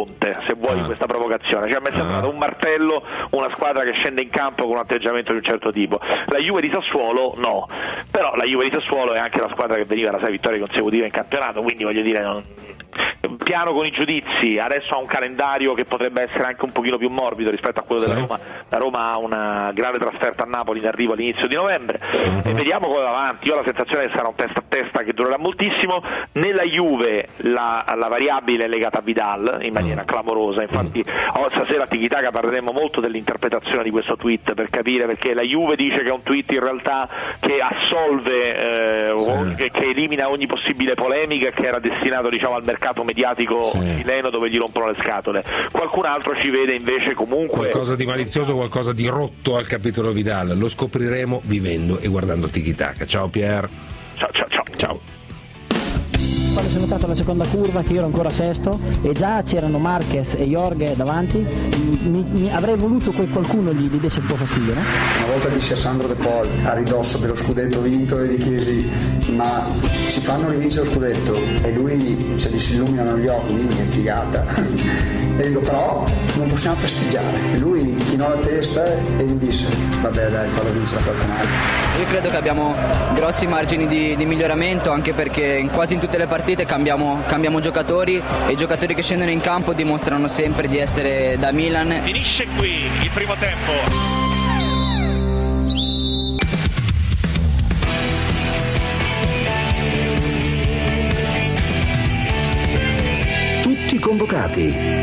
Conte, se vuoi questa provocazione, cioè a me è sembrato un martello, una squadra che scende in campo con un atteggiamento di un certo tipo. La Juve di Sassuolo no, però la Juve di Sassuolo è anche la squadra che veniva da 6 vittorie consecutive in campionato, quindi voglio dire, piano con i giudizi, adesso ha un calendario che potrebbe essere anche un pochino più morbido rispetto a quello della Roma. La Roma ha una grave trasferta a Napoli in arrivo all'inizio di novembre e vediamo come va avanti. Io ho la sensazione che sarà un testa a testa che durerà moltissimo. Nella Juve la variabile è legata a Vidal in maniera clamorosa, infatti stasera a Tiki-Taka parleremo molto dell'interpretazione di questo tweet per capire perché la Juve dice che è un tweet in realtà che assolve che elimina ogni possibile polemica e che era destinato, diciamo, al mercato mediatico chileno dove gli rompono le scatole. Qualcun altro ci vede invece comunque qualcosa di malizioso, qualcosa di rotto al capitolo Vidal. Lo scopriremo vivendo e guardando Tiki-Taka. Ciao Pier. Ciao. Quando sono entrato alla seconda curva, che io ero ancora sesto e già c'erano Marquez e Jorge davanti, avrei voluto che qualcuno gli desse un po' fastidio, no? Una volta dissi a Sandro De Paul a ridosso dello scudetto vinto e gli chiesi: ma ci fanno rivincere lo scudetto? E lui gli si illuminano gli occhi, che figata. E dico: però non possiamo festeggiare. E lui chinò la testa e mi disse: vabbè dai, fallo vincere a qualcun altro. Io credo che abbiamo grossi margini di miglioramento, anche perché quasi in tutte le partite cambiamo giocatori e i giocatori che scendono in campo dimostrano sempre di essere da Milan. Finisce qui il primo tempo. Tutti convocati.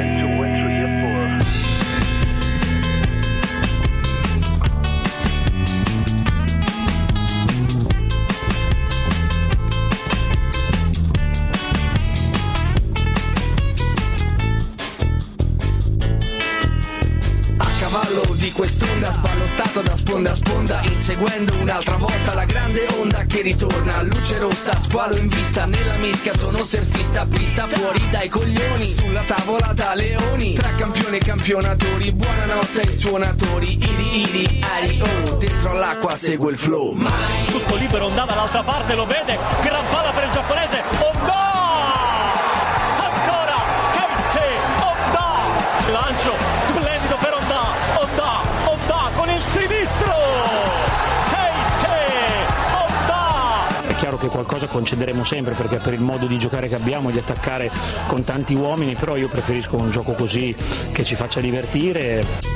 Di quest'onda sballottato da sponda a sponda, inseguendo un'altra volta la grande onda che ritorna. Luce rossa, squalo in vista, nella mischia sono surfista, pista fuori dai coglioni, sulla tavola da leoni, tra campioni e campionatori, buonanotte ai suonatori, iri, ari, oh, dentro all'acqua segue il flow. Tutto libero, Onda dall'altra parte, lo vede, gran palla per il giapponese, Onda! Ancora, Keisuke, Onda! Lancio, splendido per Onda con il sinistro, Keisuke, È chiaro che qualcosa concederemo sempre, perché per il modo di giocare che abbiamo, di attaccare con tanti uomini, però io preferisco un gioco così che ci faccia divertire.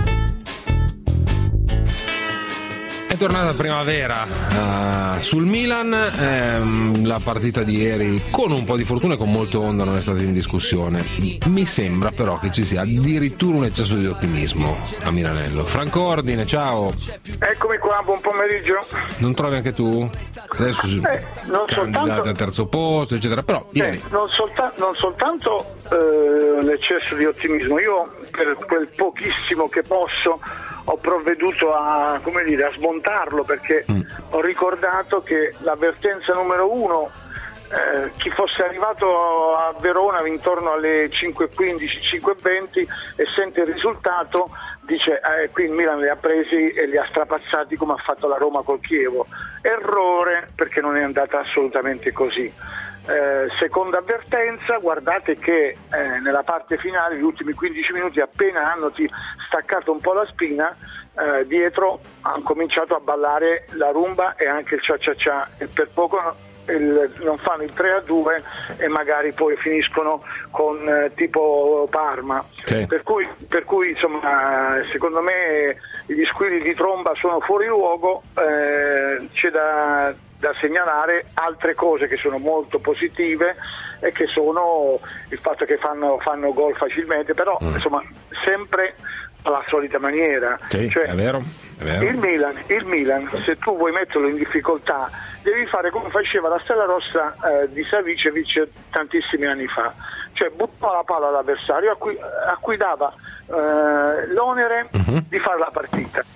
È tornata primavera sul Milan, la partita di ieri con un po' di fortuna e con molto onda non è stata in discussione. Mi sembra però che ci sia addirittura un eccesso di ottimismo a Milanello. Franco Ordine, ciao. Eccomi qua, buon pomeriggio. Non trovi anche tu? Adesso candidati al terzo posto, eccetera, però ieri non soltanto l'eccesso di ottimismo. Io per quel pochissimo che posso ho provveduto a smontarlo, perché ho ricordato che l'avvertenza numero 1, chi fosse arrivato a Verona intorno alle 5.15, 5.20 e sente il risultato dice qui il Milan li ha presi e li ha strapazzati come ha fatto la Roma col Chievo. Errore, perché non è andata assolutamente così. Seconda avvertenza, guardate che nella parte finale, gli ultimi 15 minuti, appena hanno staccato un po' la spina, dietro hanno cominciato a ballare la rumba e anche il cia-cia-cia, e per poco non fanno il 3-2 e magari poi finiscono con tipo Parma. Sì. Per cui insomma, secondo me gli squilli di tromba sono fuori luogo. C'è da segnalare altre cose che sono molto positive e che sono il fatto che fanno gol facilmente, però insomma sempre alla solita maniera. Sì, cioè, è vero. Il Milan, se tu vuoi metterlo in difficoltà, devi fare come faceva la Stella Rossa di Savicevic tantissimi anni fa, cioè buttava la palla all'avversario a cui dava l'onere di fare la partita.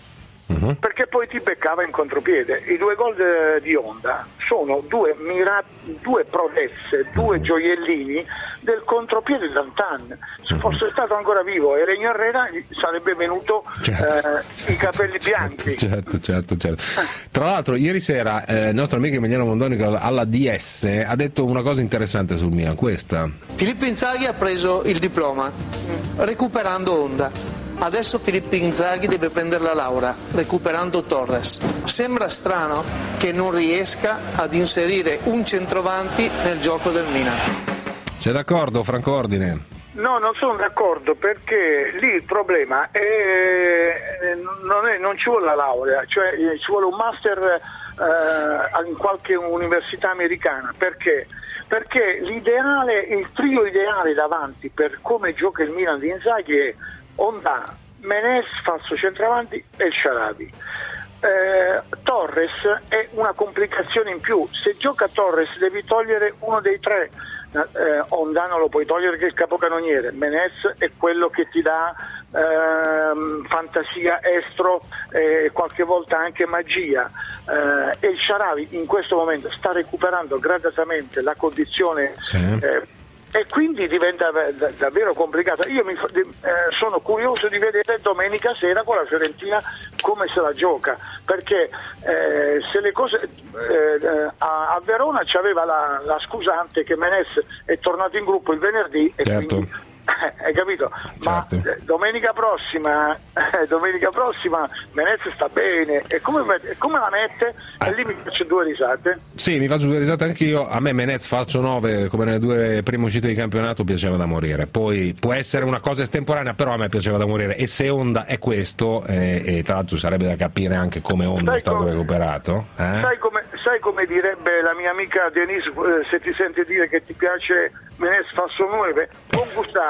perché poi ti beccava in contropiede. I 2 gol di Honda sono due prodezze, 2 gioiellini del contropiede di Dantan. Se fosse stato ancora vivo Elenio Herrera sarebbe venuto i capelli bianchi. Certo. Tra l'altro ieri sera il nostro amico Emiliano Mondonico alla DS ha detto una cosa interessante sul Milan, questa. Filippo Inzaghi ha preso il diploma recuperando Honda. Adesso Filippo Inzaghi deve prendere la laurea recuperando Torres. Sembra strano che non riesca ad inserire un centravanti nel gioco del Milan. Sei d'accordo, Franco Ordine? No, non sono d'accordo, perché lì il problema non ci vuole la laurea, cioè ci vuole un master in qualche università americana. Perché? Perché il trio ideale davanti per come gioca il Milan di Inzaghi è Honda, Menez, falso centravanti, e il Sharawi. Torres è una complicazione in più. Se gioca Torres devi togliere uno dei 3. Honda non lo puoi togliere, che è il capocannoniere. Menez è quello che ti dà fantasia, estro, qualche volta anche magia, e il Sharawi in questo momento sta recuperando gradatamente la condizione, e quindi diventa davvero complicata. Io sono curioso di vedere domenica sera con la Fiorentina come se la gioca, perché se le cose a Verona c'aveva la scusante che Menez è tornato in gruppo il venerdì e quindi hai capito? Ma domenica prossima Menez sta bene, e come la mette? E lì mi faccio 2 risate. Sì, mi faccio 2 risate anch'io. A me Menez falso 9 come nelle 2 prime uscite di campionato piaceva da morire. Poi può essere una cosa estemporanea, però a me piaceva da morire, e se Honda è questo, e tra l'altro sarebbe da capire anche come Honda è stato recuperato, sai come direbbe la mia amica Denise, se ti sente dire che ti piace Menez falso 9, buon gustaio.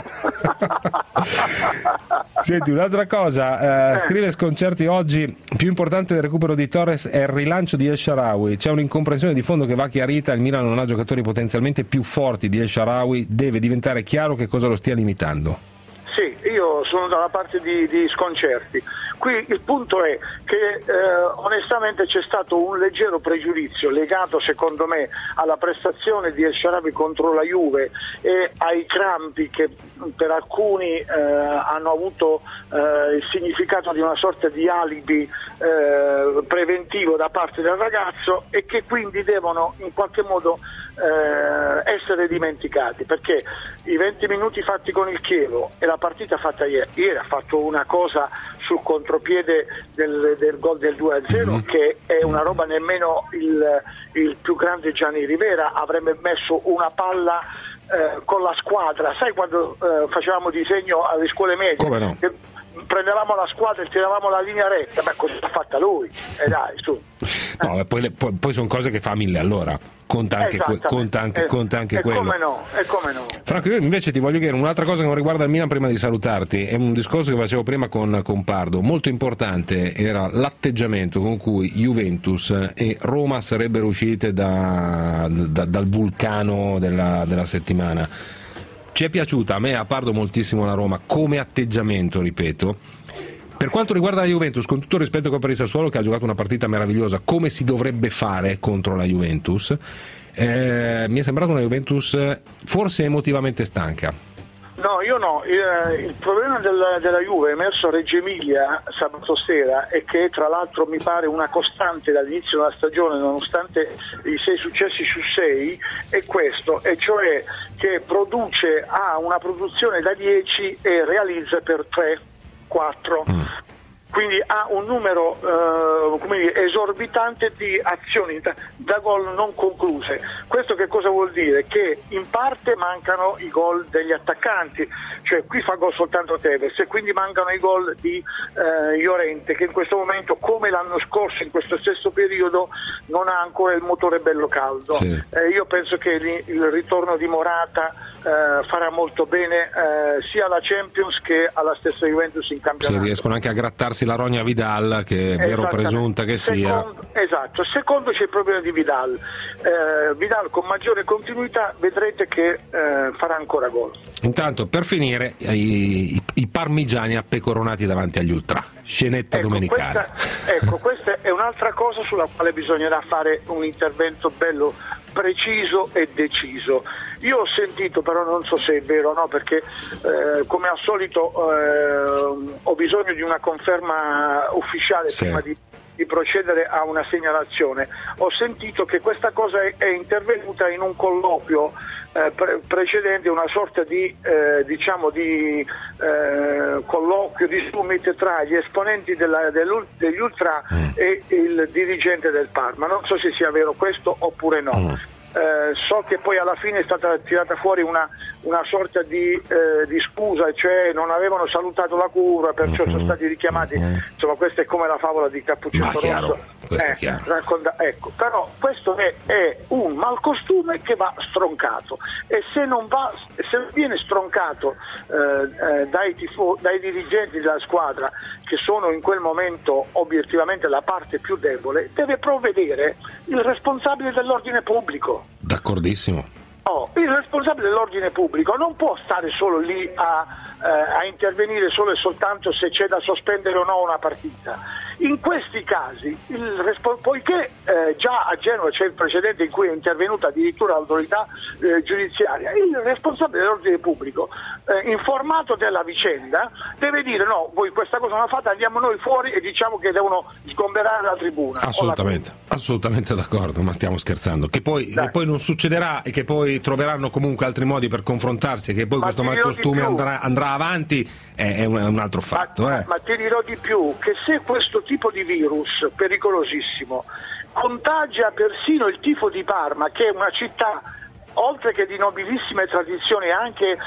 Senti, un'altra cosa, scrive Sconcerti oggi: più importante del recupero di Torres è il rilancio di El Shaarawy. C'è un'incomprensione di fondo che va chiarita. Il Milan non ha giocatori potenzialmente più forti di El Shaarawy, deve diventare chiaro che cosa lo stia limitando. Sì, io sono dalla parte di Sconcerti. Qui il punto è che onestamente c'è stato un leggero pregiudizio legato, secondo me, alla prestazione di El Shaarawy contro la Juve e ai crampi che per alcuni hanno avuto il significato di una sorta di alibi preventivo da parte del ragazzo, e che quindi devono in qualche modo essere dimenticati, perché i 20 minuti fatti con il Chievo e la partita fatta ieri ha fatto una cosa sul contropiede del gol del 2-0 che è una roba, nemmeno il più grande Gianni Rivera avrebbe messo una palla con la squadra. Sai quando facevamo disegno alle scuole medie? Come no? Prendevamo la squadra e tiravamo la linea retta, ma cosa l'ha fatta lui? Dai, su. No, poi sono cose che fa 1000 all'ora. Conta anche quello. Come no? Franco, io invece ti voglio chiedere un'altra cosa che non riguarda il Milan prima di salutarti. È un discorso che facevo prima con Pardo. Molto importante era l'atteggiamento con cui Juventus e Roma sarebbero uscite dal vulcano della settimana. Ci è piaciuta, a me a Pardo moltissimo la Roma come atteggiamento, ripeto. Per quanto riguarda la Juventus, con tutto il rispetto per il Sassuolo, che ha giocato una partita meravigliosa, come si dovrebbe fare contro la Juventus, mi è sembrata una Juventus forse emotivamente stanca. No, io no. Il problema della Juve emerso a Reggio Emilia sabato sera, e che tra l'altro mi pare una costante dall'inizio della stagione, nonostante i 6 successi su 6, è questo, e cioè che ha una produzione da 10 e realizza per 3, 4. Quindi ha un numero esorbitante di azioni da gol non concluse. Questo che cosa vuol dire? Che in parte mancano i gol degli attaccanti, cioè qui fa gol soltanto Tevez, e quindi mancano i gol di Llorente, che in questo momento, come l'anno scorso in questo stesso periodo, non ha ancora il motore bello caldo. Sì. Io penso che il ritorno di Morata farà molto bene sia alla Champions che alla stessa Juventus in campionato. Se riescono anche a grattarsi la rogna Vidal, che è vero presunta che sia. Esatto. Secondo c'è il problema di Vidal. Vidal con maggiore continuità vedrete che farà ancora gol. Intanto, per finire, i parmigiani appecoronati davanti agli ultra. Scenetta domenicale. Questa è un'altra cosa sulla quale bisognerà fare un intervento bello preciso e deciso. Io ho sentito, però non so se è vero o no, perché come al solito ho bisogno di una conferma ufficiale prima di procedere a una segnalazione. Ho sentito che questa cosa è intervenuta in un colloquio precedente, una sorta di colloquio di summit tra gli esponenti degli ultra e il dirigente del Parma. Non so se sia vero questo oppure no. So che poi alla fine è stata tirata fuori una sorta di scusa, cioè non avevano salutato la curva, perciò sono stati richiamati. Insomma, questa è come la favola di Cappuccetto Rosso. Però questo è un malcostume che va stroncato, e se viene stroncato dai dirigenti della squadra, che sono in quel momento obiettivamente la parte più debole, deve provvedere il responsabile dell'ordine pubblico. D'accordissimo. Il responsabile dell'ordine pubblico non può stare solo lì a intervenire solo e soltanto se c'è da sospendere o no una partita. In questi casi, poiché già a Genova c'è il precedente in cui è intervenuta addirittura l'autorità giudiziaria, il responsabile dell'ordine pubblico, informato della vicenda, deve dire: no, voi questa cosa non la fate, andiamo noi fuori e diciamo che devono sgomberare la tribuna. Assolutamente d'accordo, ma stiamo scherzando. Che poi non succederà, e che poi troveranno comunque altri modi per confrontarsi, e che poi questo malcostume andrà avanti, è un altro fatto. Ma ti dirò di più, che se questo tipo di virus pericolosissimo contagia persino il tifo di Parma, che è una città oltre che di nobilissime tradizioni anche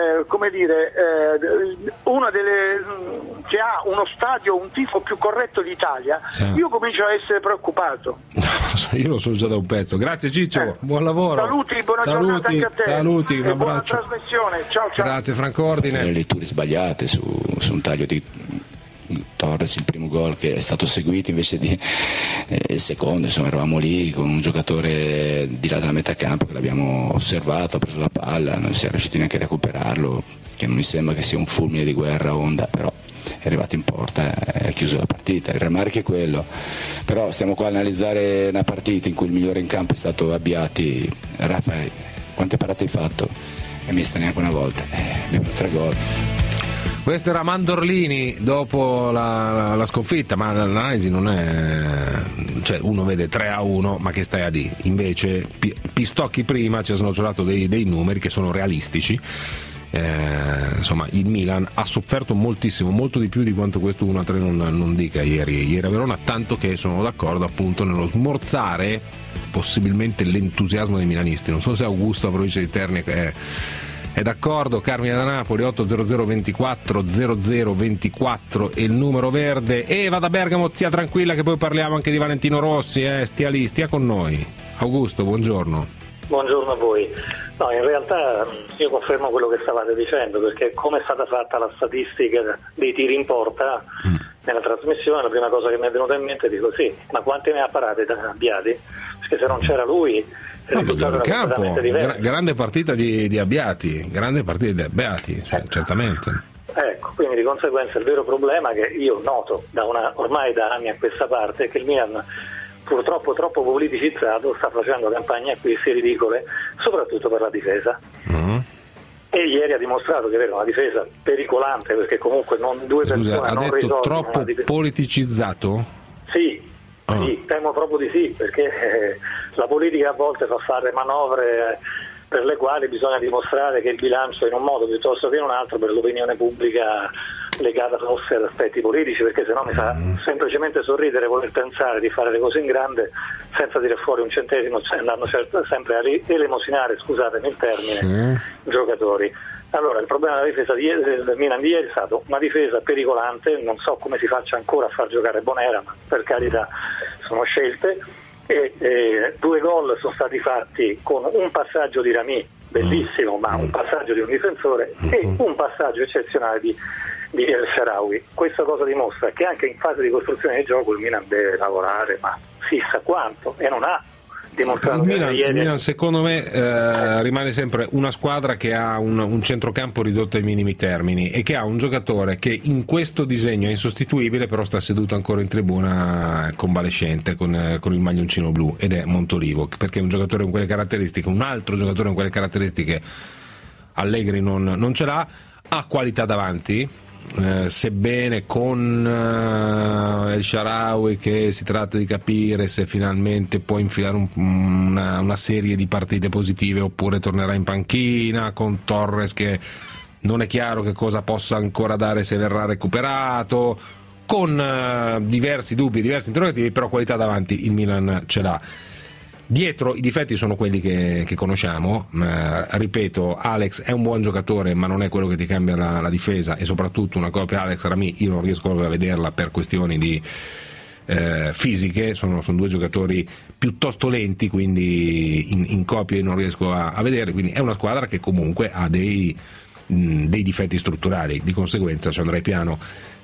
una delle che ha uno stadio, un tifo più corretto d'Italia, io comincio a essere preoccupato. Io lo so già da un pezzo. Grazie Ciccio, buon lavoro. Saluti, buona giornata anche a te. Saluti, un abbraccio. Buona trasmissione. Ciao. Grazie Franco Ordine. Le letture sbagliate su un taglio di Torres, il primo gol che è stato seguito invece di il secondo, insomma eravamo lì con un giocatore di là della metà campo che l'abbiamo osservato, ha preso la palla, non si è riusciti neanche a recuperarlo, che non mi sembra che sia un fulmine di guerra Onda, però è arrivato in porta e ha chiuso la partita. Il rammarico è quello, però stiamo qua a analizzare una partita in cui il migliore in campo è stato Abbiati. Rafa, quante parate hai fatto? E mi sta neanche una volta, abbiamo 3 gol. Questo era Mandorlini dopo la sconfitta, ma l'analisi non è, cioè uno vede 3-1, ma che stai a dire? Invece Pistocchi prima ci ha snocciolato dei numeri che sono realistici. Insomma, il Milan ha sofferto moltissimo, molto di più di quanto questo 1-3 non dica ieri a Verona, tanto che sono d'accordo appunto nello smorzare possibilmente l'entusiasmo dei milanisti. Non so se Augusto, la provincia di Terni, è d'accordo. Carmine da Napoli, 800 24 00 24 è il numero verde. Eva da Bergamo, stia tranquilla che poi parliamo anche di Valentino Rossi, stia con noi. Augusto, buongiorno. Buongiorno a voi. No, in realtà io confermo quello che stavate dicendo, perché come è stata fatta la statistica dei tiri in porta nella trasmissione, la prima cosa che mi è venuta in mente è dico sì, ma quante ne ha parate da Abbiati? Perché se non c'era lui grande partita di Abbiati, certamente. Ecco, quindi di conseguenza il vero problema che io noto ormai da anni a questa parte è che il Milan, purtroppo troppo politicizzato, sta facendo campagne acquisti ridicole, soprattutto per la difesa. E ieri ha dimostrato di avere una difesa pericolante, perché comunque due persone ha non detto risolvono troppo politicizzato? Sì, temo proprio di sì, perché la politica a volte fa fare manovre per le quali bisogna dimostrare che il bilancio è in un modo piuttosto che in un altro per l'opinione pubblica legata forse ad aspetti politici, perché sennò mi fa semplicemente sorridere voler pensare di fare le cose in grande senza dire fuori un centesimo, andando sempre a elemosinare, scusatemi il termine, giocatori. Allora, il problema della difesa del Milan di ieri è stato una difesa pericolante, non so come si faccia ancora a far giocare Bonera, ma per carità sono scelte, e 2 gol sono stati fatti con un passaggio di Rami bellissimo, ma un passaggio di un difensore e un passaggio eccezionale di El Shaarawy. Questa cosa dimostra che anche in fase di costruzione di gioco il Milan deve lavorare, ma chissà quanto, e non ha dimostrato. Il Milan secondo me rimane sempre una squadra che ha un centrocampo ridotto ai minimi termini e che ha un giocatore che in questo disegno è insostituibile, però sta seduto ancora in tribuna convalescente con il maglioncino blu, ed è Montolivo, perché è un giocatore con quelle caratteristiche, un altro giocatore con quelle caratteristiche Allegri non ce l'ha, ha qualità davanti. Sebbene con El Shaarawy che si tratta di capire se finalmente può infilare una serie di partite positive oppure tornerà in panchina, con Torres che non è chiaro che cosa possa ancora dare se verrà recuperato, con diversi dubbi, diversi interrogativi, però qualità davanti il Milan ce l'ha. Dietro i difetti sono quelli che conosciamo, ripeto, Alex è un buon giocatore ma non è quello che ti cambia la difesa, e soprattutto una coppia Alex-Rami io non riesco a vederla per questioni di fisiche, sono due giocatori piuttosto lenti, quindi in coppia non riesco a vedere, quindi è una squadra che comunque ha dei difetti strutturali, di conseguenza ci andrei piano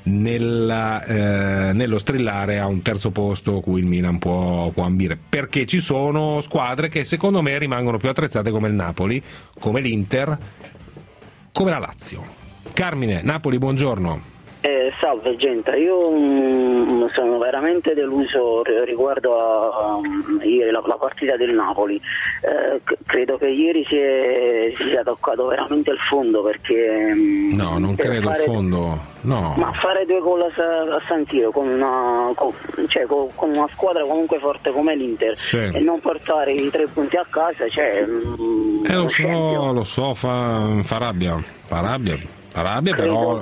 nello strillare a un terzo posto cui il Milan può ambire, perché ci sono squadre che secondo me rimangono più attrezzate, come il Napoli, come l'Inter, come la Lazio. Carmine, Napoli, buongiorno. Salve gente, io sono veramente deluso riguardo a ieri la partita del Napoli. Credo che ieri si sia toccato veramente il fondo, perché no, non credo il fondo, no. Ma fare 2 gol a San Siro con una squadra comunque forte come l'Inter, sì, e non portare i 3 punti a casa, lo so, fa rabbia, però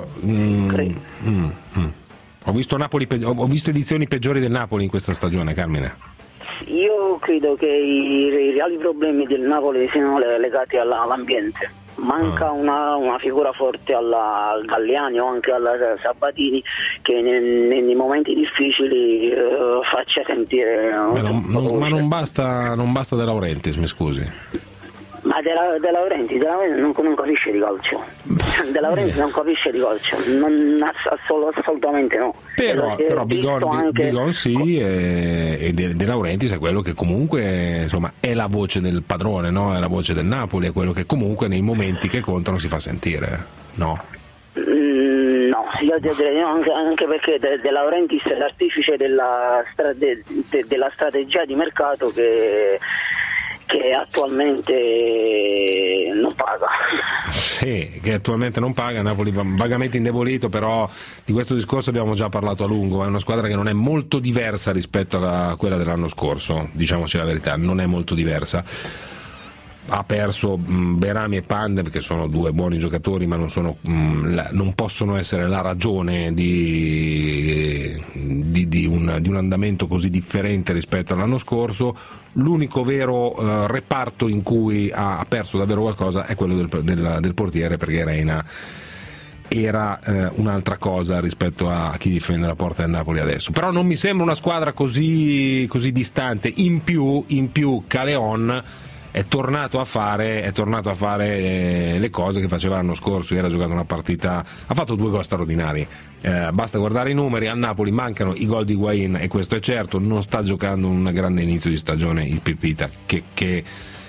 ho visto edizioni peggiori del Napoli in questa stagione, Carmine. Io credo che i reali problemi del Napoli siano legati all'ambiente. Manca una figura forte al Galliani o anche alla Sabatini, che nei momenti difficili faccia sentire. Ma non basta De Laurentiis, mi scusi. Ma De Laurentiis non capisce di calcio. De Laurentiis non capisce di calcio, assolutamente no. Però Bigon sì, e De Laurentiis è quello che comunque insomma è la voce del padrone, no? È la voce del Napoli, è quello che comunque nei momenti che contano si fa sentire, no? No, io direi no, anche perché De Laurentiis è l'artefice della strategia di mercato che attualmente non paga. Sì, che attualmente non paga. Napoli vagamente indebolito, però di questo discorso abbiamo già parlato a lungo. È una squadra che non è molto diversa rispetto a quella dell'anno scorso, diciamoci la verità, non è molto diversa. Ha perso Berami e Pandev, che sono 2 buoni giocatori, ma non possono essere la ragione di un andamento così differente rispetto all'anno scorso. L'unico vero reparto in cui ha perso davvero qualcosa è quello del portiere, perché Reina era un'altra cosa rispetto a chi difende la porta del Napoli adesso. Però non mi sembra una squadra così distante. In più Caleon è tornato a fare le cose che faceva l'anno scorso. Ieri ha giocato una partita, ha fatto 2 gol straordinari, basta guardare i numeri. Al Napoli mancano i gol di Higuain, e questo è certo. Non sta giocando un grande inizio di stagione il Pipita, che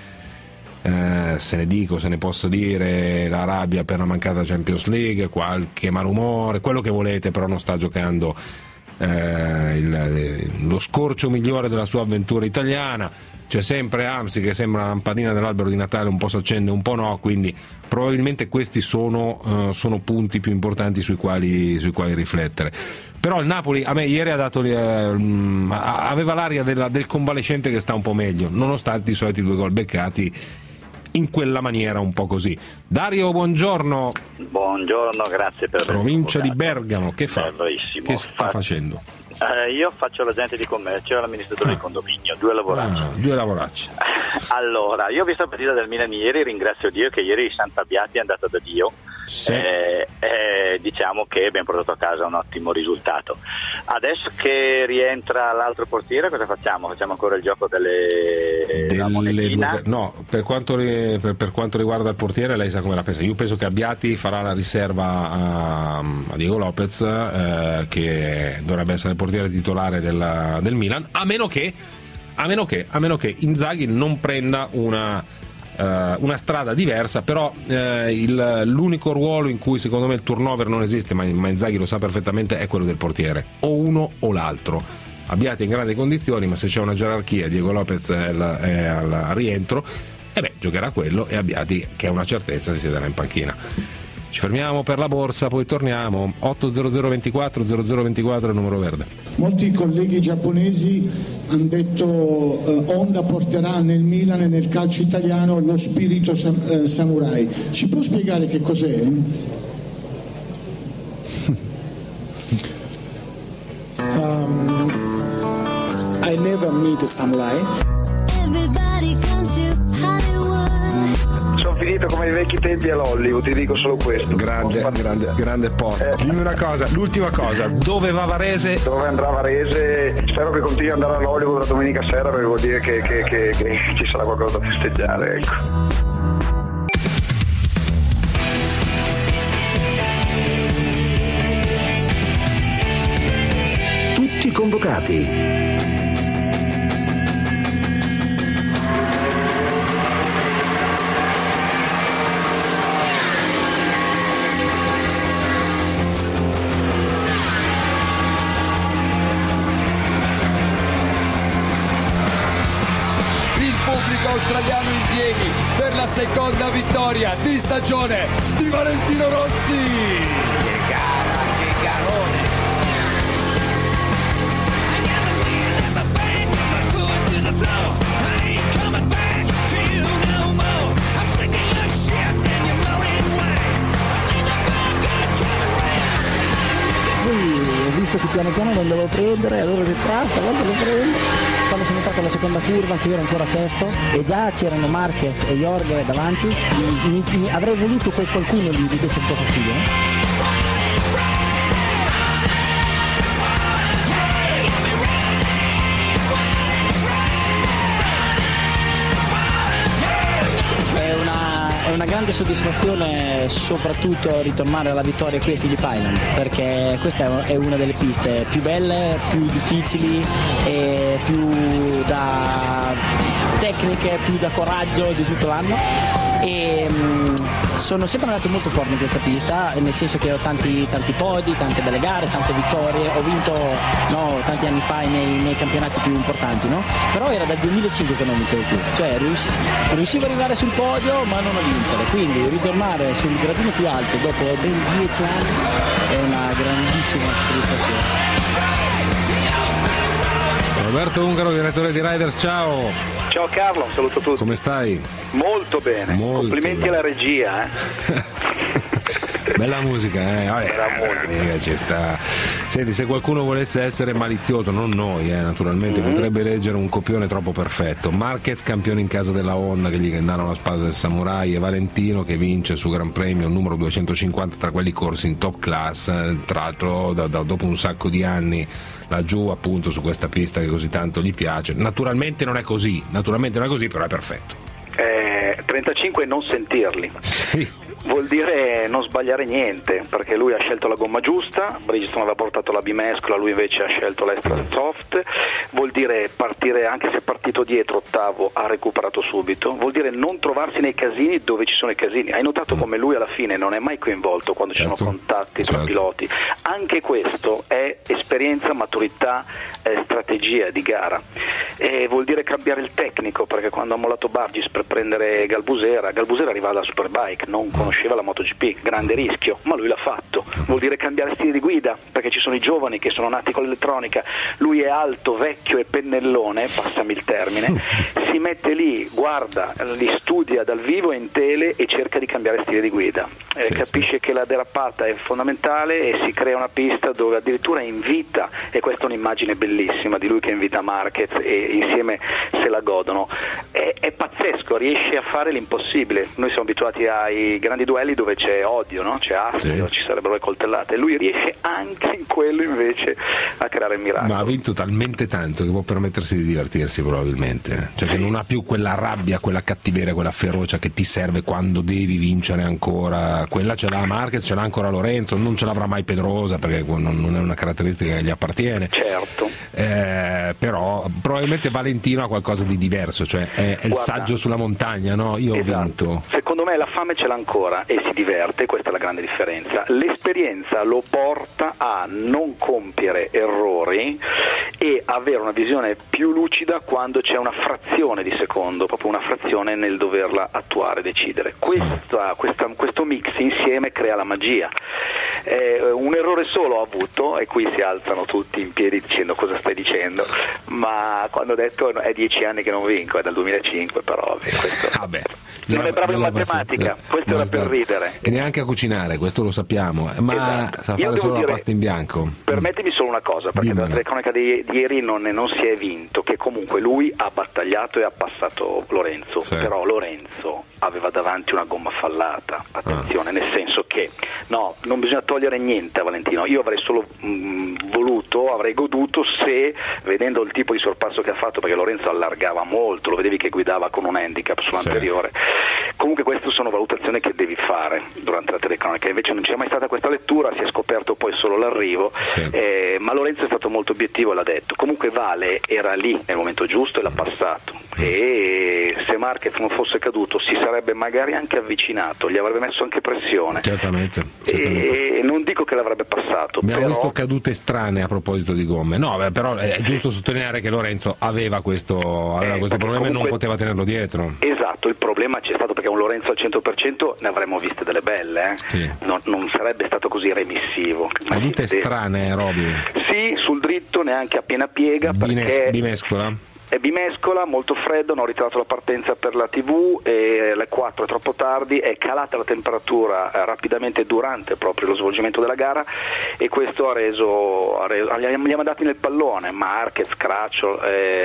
se ne dico, se ne possa dire, la rabbia per la mancata Champions League, qualche malumore, quello che volete, però non sta giocando lo scorcio migliore della sua avventura italiana. C'è sempre Amsi che sembra la lampadina dell'albero di Natale, un po' si accende, un po' no, quindi probabilmente questi sono punti più importanti sui quali riflettere. Però il Napoli a me ieri aveva l'aria del convalescente che sta un po' meglio, nonostante i soliti 2 gol beccati in quella maniera un po' così. Dario, buongiorno. Buongiorno, grazie per provincia di Bergamo, che fa? Bravissimo. Che sta facendo? Io faccio l'agente di commercio e l'amministratore di condominio, 2 lavoracci. 2 lavoracci. Allora, io ho visto la partita del Milan ieri, ringrazio Dio che ieri Santabbiati è andato da Dio, Sì. Diciamo che abbiamo portato a casa un ottimo risultato. Adesso che rientra l'altro portiere, cosa facciamo? Facciamo ancora il gioco della monetina? No, per quanto riguarda il portiere, lei sa come la pensa. Io penso che Abbiati farà la riserva a Diego Lopez, che dovrebbe essere il portiere titolare del Milan, a meno che Inzaghi non prenda una strada diversa. Però l'unico ruolo in cui secondo me il turnover non esiste, ma Inzaghi lo sa perfettamente, è quello del portiere, o uno o l'altro. Abbiate in grandi condizioni, ma se c'è una gerarchia, Diego Lopez è al rientro, giocherà quello, e Abbiati, che è una certezza, si siederà in panchina. Ci fermiamo per la borsa, poi torniamo. 80024 0024 il numero verde. Molti colleghi giapponesi hanno detto Honda porterà nel Milan e nel calcio italiano lo spirito samurai. Ci può spiegare che cos'è? I never meet samurai. Sono finito come i vecchi tempi all'Hollywood, ti dico solo questo. Grande post. Dimmi una cosa, l'ultima cosa, dove va Varese? Dove andrà Varese? Spero che continui ad andare all'Hollywood la domenica sera, perché vuol dire che ci sarà qualcosa da festeggiare, ecco. Tutti convocati. Australiano in piedi per la seconda vittoria di stagione di Valentino Rossi. Che gara, che garone. Poi ho visto che piano piano lo andavo a prendere, allora ho detto stavolta lo prendo. Quando sono entrato alla seconda curva, anche io ero ancora sesto, e già c'erano Marquez e Jorge davanti, avrei voluto che qualcuno gli desse un po' fastidio, no? È una grande soddisfazione soprattutto ritornare alla vittoria qui a Phillip Island, perché questa è una delle piste più belle, più difficili e più da tecniche, più da coraggio di tutto l'anno, e sono sempre andato molto forte in questa pista, nel senso che ho tanti podi, tante belle gare, tante vittorie, ho vinto tanti anni fa nei campionati più importanti, no? Però era dal 2005 che non vincevo più, cioè riuscivo ad arrivare sul podio ma non a vincere, quindi ritornare sul gradino più alto dopo ben 10 anni è una grandissima soddisfazione. Roberto Ungaro, direttore di Riders, ciao. Ciao Carlo, saluto tutti. Come stai? Molto bene, complimenti alla regia. Bella musica, ci sta. Senti, se qualcuno volesse essere malizioso, non noi, naturalmente, potrebbe leggere un copione troppo perfetto. Marquez campione in casa della Honda, che gli danno la spada del samurai, e Valentino che vince su Gran Premio, il numero 250 tra quelli corsi in top class, tra l'altro dopo un sacco di anni laggiù appunto su questa pista che così tanto gli piace. Naturalmente non è così, però è perfetto. 35 non sentirli. Sì. Vuol dire non sbagliare niente, perché lui ha scelto la gomma giusta, Bridgestone aveva portato la bimescola, lui invece ha scelto l'extra soft. Vuol dire partire, anche se è partito dietro ottavo, ha recuperato subito. Vuol dire non trovarsi nei casini dove ci sono i casini. Hai notato come lui alla fine non è mai coinvolto quando ci sono contatti tra piloti. Anche questo è esperienza, maturità, strategia di gara. E vuol dire cambiare il tecnico, perché quando ha mollato Bargis per prendere Galbusera arrivava dalla Superbike, non conosceva la MotoGP, grande rischio, ma lui l'ha fatto. Vuol dire cambiare stile di guida, perché ci sono i giovani che sono nati con l'elettronica, lui è alto, vecchio e pennellone, passami il termine, si mette lì, guarda, li studia dal vivo e in tele e cerca di cambiare stile di guida, capisce che la derapata è fondamentale e si crea una pista dove addirittura invita, e questa è un'immagine bellissima di lui che invita Marquez e insieme se la godono, è pazzesco, riesce a fare l'impossibile. Noi siamo abituati ai grandi duelli dove c'è odio, no? C'è astio, ci sarebbero le coltellate, e lui riesce anche in quello invece a creare miracoli. Ma ha vinto talmente tanto che può permettersi di divertirsi probabilmente, cioè che non ha più quella rabbia, quella cattiveria, quella ferocia che ti serve quando devi vincere ancora. Quella ce l'ha Marquez, ce l'ha ancora Lorenzo, non ce l'avrà mai Pedrosa perché non è una caratteristica che gli appartiene. Certo. Però probabilmente Valentino ha qualcosa di diverso, cioè è il saggio sulla montagna, no? Io ho vinto. Secondo me la fame ce l'ha ancora e si diverte, questa è la grande differenza. L'esperienza lo porta a non compiere errori e avere una visione più lucida quando c'è una frazione di secondo, proprio una frazione nel doverla attuare, decidere. Questo mix insieme crea la magia. Un errore solo ha avuto, e qui si alzano tutti in piedi dicendo cosa stai dicendo, ma quando ho detto è 10 anni che non vinco, è dal 2005, però questo non è bravo in matematica, questo era per ridere. E neanche a cucinare, questo lo sappiamo, ma sa fare solo la pasta in bianco. Permettimi solo una cosa, perché dalla telecronaca di ieri non si è vinto, che comunque lui ha battagliato e ha passato Lorenzo, però Lorenzo aveva davanti una gomma fallata, attenzione, nel senso che no, non bisogna togliere niente a Valentino, io avrei solo avrei goduto se, vedendo il tipo di sorpasso che ha fatto, perché Lorenzo allargava molto, lo vedevi che guidava con un handicap sull'anteriore. Comunque queste sono valutazioni che devi fare durante la telecronaca, invece non c'è mai stata questa lettura, si è scoperto poi solo l'arrivo, ma Lorenzo è stato molto obiettivo e l'ha detto. Comunque Vale era lì nel momento giusto e l'ha passato, e se Marquez non fosse caduto si sarebbe magari anche avvicinato, gli avrebbe messo anche pressione. Certamente. E non dico che l'avrebbe passato. Abbiamo visto cadute strane a proposito di gomme, però è giusto sottolineare che Lorenzo aveva questo problema e non poteva tenerlo dietro. Esatto, il problema c'è stato perché un Lorenzo al 100% ne avremmo viste delle belle, non sarebbe stato così remissivo. Cadute strane, Roby? Sì, sul dritto neanche a piena piega, perché bimescola? È bimescola, molto freddo, non ho ritirato la partenza per la TV, e alle 4 è troppo tardi, è calata la temperatura rapidamente durante proprio lo svolgimento della gara, e questo li ha mandati nel pallone, Marquez, Craccio,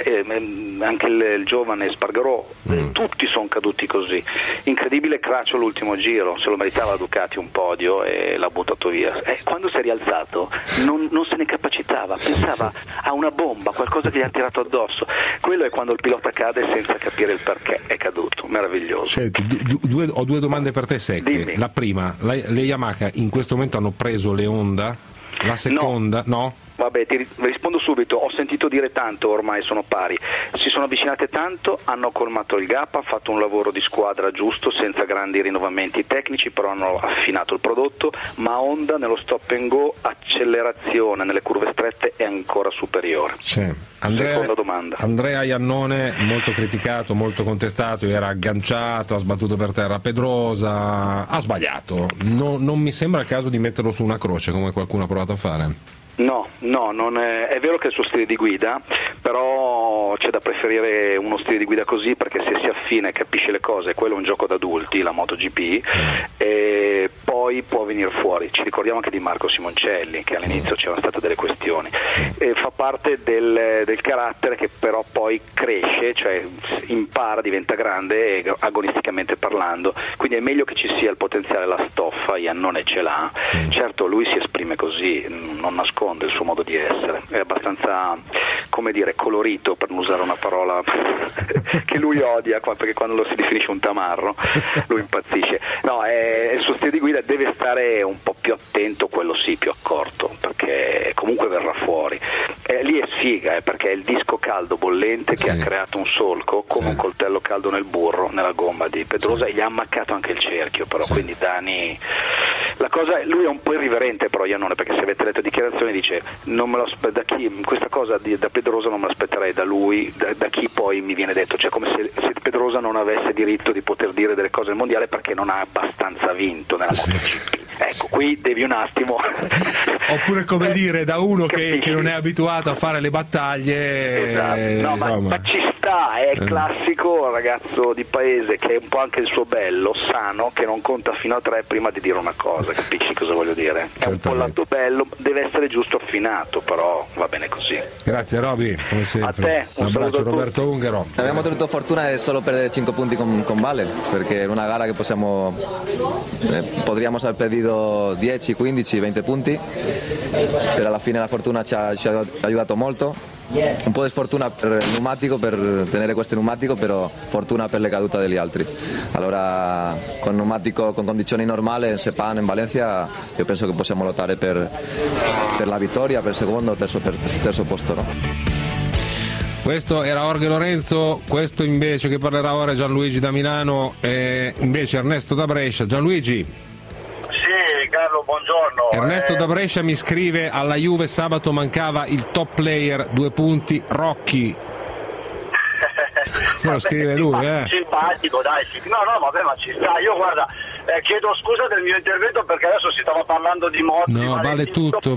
anche il giovane Spargarò, tutti sono caduti così. Incredibile Craccio l'ultimo giro, se lo meritava Ducati un podio e l'ha buttato via. Quando si è rialzato non se ne capacitava, pensava a una bomba, qualcosa che gli ha tirato addosso. Quello è quando il pilota cade senza capire il perché è caduto, meraviglioso. Senti, ho due domande per te secche. Dimmi. La prima, le Yamaha in questo momento hanno preso le Honda? La seconda? No? Vabbè, ti rispondo subito, ho sentito dire tanto, ormai sono pari, si sono avvicinate tanto, hanno colmato il gap, hanno fatto un lavoro di squadra giusto, senza grandi rinnovamenti tecnici, però hanno affinato il prodotto, ma Honda nello stop and go, accelerazione nelle curve strette è ancora superiore. Seconda domanda. Andrea Iannone, molto criticato, molto contestato, era agganciato, ha sbattuto per terra Pedrosa, ha sbagliato, non mi sembra il caso di metterlo su una croce come qualcuno ha provato a fare. No, non è vero che è il suo stile di guida, però c'è da preferire uno stile di guida così, perché se si affina e capisce le cose, quello è un gioco d'adulti, la MotoGP, e poi può venire fuori. Ci ricordiamo anche di Marco Simoncelli, che all'inizio c'erano state delle questioni, e fa parte del carattere che però poi cresce, cioè impara, diventa grande agonisticamente parlando, quindi è meglio che ci sia il potenziale, la stoffa, Iannone ce l'ha, certo lui si esprime così, non nasconde il suo modo di essere, è abbastanza, come dire, colorito, per non usare una parola che lui odia, perché quando lo si definisce un tamarro lui impazzisce. No, il suo stile di guida deve stare un po' più attento, quello sì, più accorto, perché comunque verrà fuori. Lì è sfiga, perché è il disco caldo bollente che ha creato un solco come un coltello caldo nel burro, nella gomma di Pedrosa, e gli ha ammaccato anche il cerchio, però quindi Dani, la cosa, lui è un po' irriverente però Iannone, perché se avete letto dichiarazioni dice non me lo questa cosa da Pedrosa non me l'aspetterei da lui, da chi poi mi viene detto, cioè come se Pedrosa non avesse diritto di poter dire delle cose al mondiale perché non ha abbastanza vinto nella MotoGP. Ecco, qui devi un attimo oppure come dire, da uno che non è abituato a fare le battaglie, esatto. No, ma ci sta Quagliarella è il classico ragazzo di paese che è un po' anche il suo bello, sano, che non conta fino a 3 prima di dire una cosa, capisci cosa voglio dire? È un po' lato bello, deve essere giusto affinato, però va bene così. Grazie Roby, come sempre. A te, un abbraccio Roberto Ungaro. Abbiamo avuto fortuna di solo perdere 5 punti con Vale, perché è una gara che potremmo aver perdido 10, 15, 20 punti, però alla fine la fortuna ci ha aiutato molto. Un po' di sfortuna per il pneumatico, per tenere questo pneumatico, però fortuna per le cadute degli altri. Allora con pneumatico con condizioni normali in Sepang, in Valencia, io penso che possiamo lottare per la vittoria, per il secondo o terzo posto, no? Questo era Jorge Lorenzo, questo invece che parlerà ora è Gianluigi da Milano e invece Ernesto da Brescia. Gianluigi. Sì, Carlo, buongiorno. Ernesto da Brescia mi scrive: alla Juve sabato mancava il top player, 2 punti, Rocchi. Me lo scrive lui, Simpatico, dai. No, vabbè, ma ci sta. Io guarda, chiedo scusa del mio intervento perché adesso si stava parlando di Motti. No, vale tutto.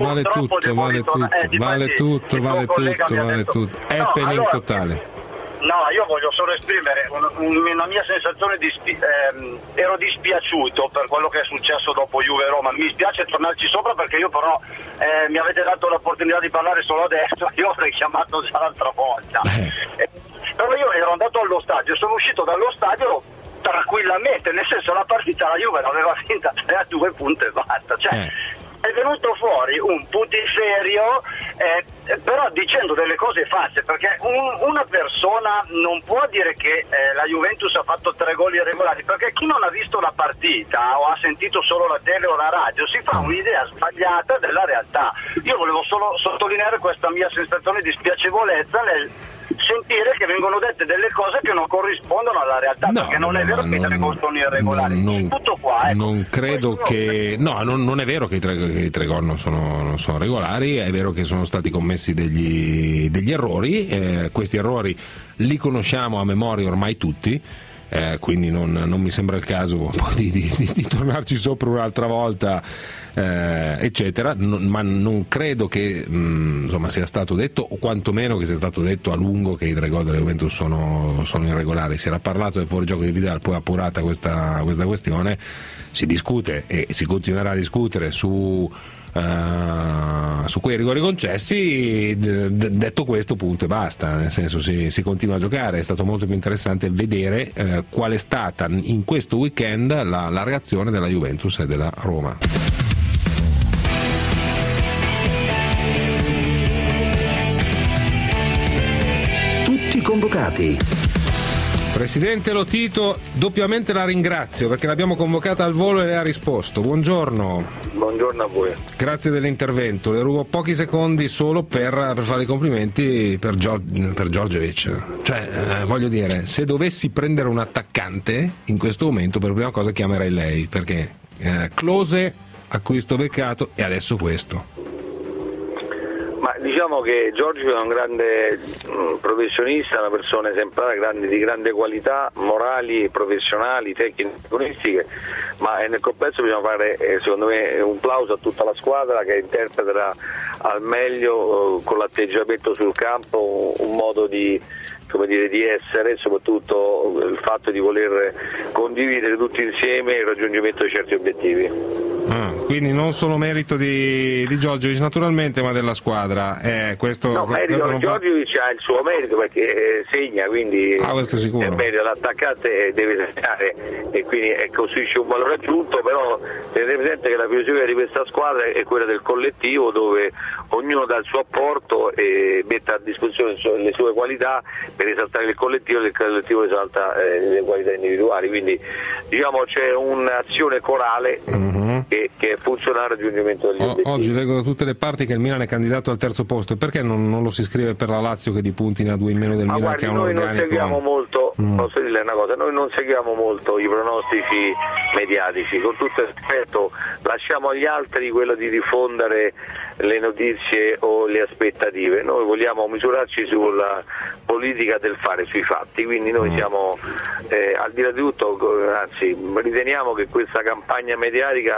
Happening totale. No, io voglio solo esprimere una mia sensazione ero dispiaciuto per quello che è successo dopo Juve-Roma. Mi spiace tornarci sopra perché io però mi avete dato l'opportunità di parlare solo adesso, io avrei chiamato già l'altra volta. Però io ero andato allo stadio, sono uscito dallo stadio tranquillamente, nel senso la partita la Juve l'aveva vinta 3-2 punti e basta, cioè è venuto fuori un putiferio, però dicendo delle cose false, perché una persona non può dire che la Juventus ha fatto 3 gol irregolari, perché chi non ha visto la partita o ha sentito solo la tele o la radio si fa un'idea sbagliata della realtà. Io volevo solo sottolineare questa mia sensazione di spiacevolezza nel sentire che vengono dette delle cose che non corrispondono alla realtà, perché non è vero che i 3 gol sono irregolari. Tutto qua, ecco. Non credo che non è vero che i 3 gol non sono regolari, è vero che sono stati commessi degli errori, questi errori li conosciamo a memoria ormai tutti. Quindi non mi sembra il caso poi di tornarci sopra un'altra volta, eccetera, ma non credo che sia stato detto, o quantomeno che sia stato detto a lungo, che i 3 gol della Juventus sono irregolari. Si era parlato del fuorigioco di Vidal, poi appurata questa questione, si discute e si continuerà a discutere su quei rigori concessi. Detto questo, punto e basta, nel senso si continua a giocare. È stato molto più interessante vedere qual è stata in questo weekend la reazione della Juventus e della Roma. Tutti convocati. Presidente Lotito, doppiamente la ringrazio perché l'abbiamo convocata al volo e lei ha risposto. Buongiorno. Buongiorno a voi. Grazie dell'intervento. Le rubo pochi secondi solo per fare i complimenti per Djordjevic. Cioè, voglio dire, se dovessi prendere un attaccante in questo momento, per prima cosa chiamerei lei, perché Klose, acquisto beccato, e adesso questo. Ma diciamo che Giorgio è un grande professionista, una persona esemplare, di grande qualità morali, professionali, tecniche, agonistiche, ma nel complesso bisogna fare secondo me un plauso a tutta la squadra che interpreta al meglio con l'atteggiamento sul campo un modo di essere, e soprattutto il fatto di voler condividere tutti insieme il raggiungimento di certi obiettivi. Quindi non solo merito di Djordjevic naturalmente, ma della squadra. Djordjevic ha il suo merito perché segna, quindi questo sicuro. È merito, l'attaccante deve segnare e quindi costruisce un valore aggiunto, però tenete presente che la filosofia di questa squadra è quella del collettivo, dove ognuno dà il suo apporto e mette a disposizione le sue qualità per esaltare il collettivo, e il collettivo esalta le qualità individuali, quindi diciamo c'è un'azione corale che funziona al raggiungimento degli obiettivi. Oggi leggo da tutte le parti che il Milan è candidato al terzo posto, perché non lo si scrive per la Lazio che di punti ne ha 2 in meno del Milan, guardi, che ha un organico? Non seguiamo molto, posso dirle una cosa, noi non seguiamo molto i pronostici mediatici, con tutto il rispetto lasciamo agli altri quello di diffondere le notizie o le aspettative, noi vogliamo misurarci sulla politica del fare, sui fatti, quindi noi siamo al di là di tutto, anzi riteniamo che questa campagna mediatica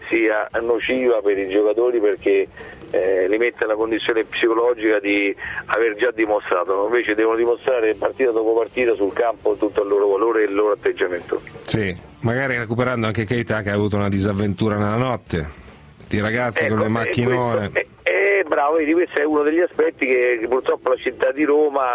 sia nociva per i giocatori, perché li mette nella condizione psicologica di aver già dimostrato, invece devono dimostrare partita dopo partita sul campo tutto il loro valore e il loro atteggiamento. Sì, magari recuperando anche Keita, che ha avuto una disavventura nella notte, sti ragazzi con le macchinone. Bravo, vedi, questo è uno degli aspetti che purtroppo la città di Roma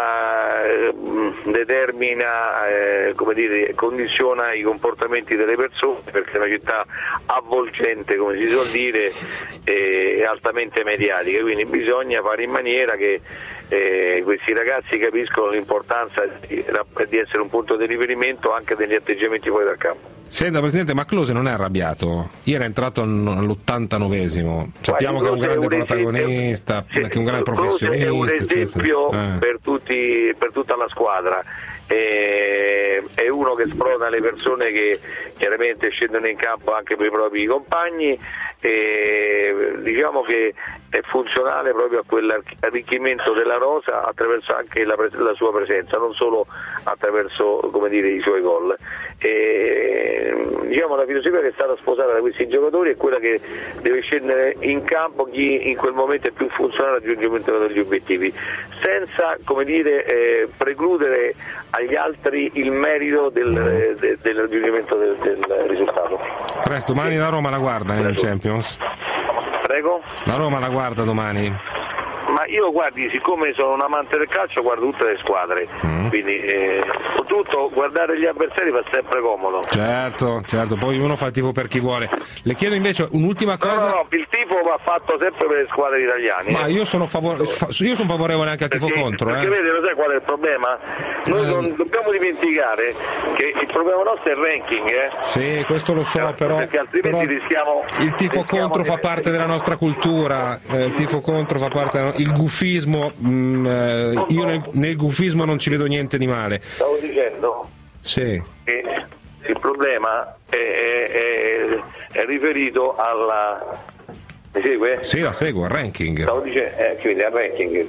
determina, condiziona i comportamenti delle persone, perché è una città avvolgente, come si suol dire, e altamente mediatica, quindi bisogna fare in maniera che questi ragazzi capiscono l'importanza di essere un punto di riferimento anche degli atteggiamenti fuori dal campo. Senta Presidente, ma Klose non è arrabbiato? Ieri è entrato all'89esimo, sappiamo che è un grande protagonista, che è un grande professionista. È un esempio per tutta la squadra, è uno che sprona le persone che chiaramente scendono in campo anche per i propri compagni, e diciamo che è funzionale proprio a quell'arricchimento della rosa attraverso anche la sua presenza, non solo attraverso, i suoi gol. Diciamo la filosofia che è stata sposata da questi giocatori è quella che deve scendere in campo chi in quel momento è più funzionale al raggiungimento degli obiettivi, senza precludere agli altri il merito del raggiungimento del risultato. Presto, domani la Roma la guarda in Champions? Prego? La Roma la guarda domani? Ma io, guardi, siccome sono un amante del calcio, guardo tutte le squadre, quindi soprattutto guardare gli avversari fa sempre comodo. Certo, poi uno fa il tifo per chi vuole. Le chiedo invece un'ultima cosa. No, il tifo va fatto sempre per le squadre italiane. Ma io sono favorevole anche al tifo contro. Perché vede, lo sai qual è il problema? Noi non dobbiamo dimenticare che il problema nostro è il ranking. Sì, questo lo so, però rischiamo. Il tifo contro fa parte della nostra cultura, il tifo contro fa parte il gufismo, io nel gufismo non ci vedo niente di male. Stavo dicendo che il problema è riferito alla... Mi segue? Sì, la seguo, al ranking. Stavo dicendo, quindi al ranking.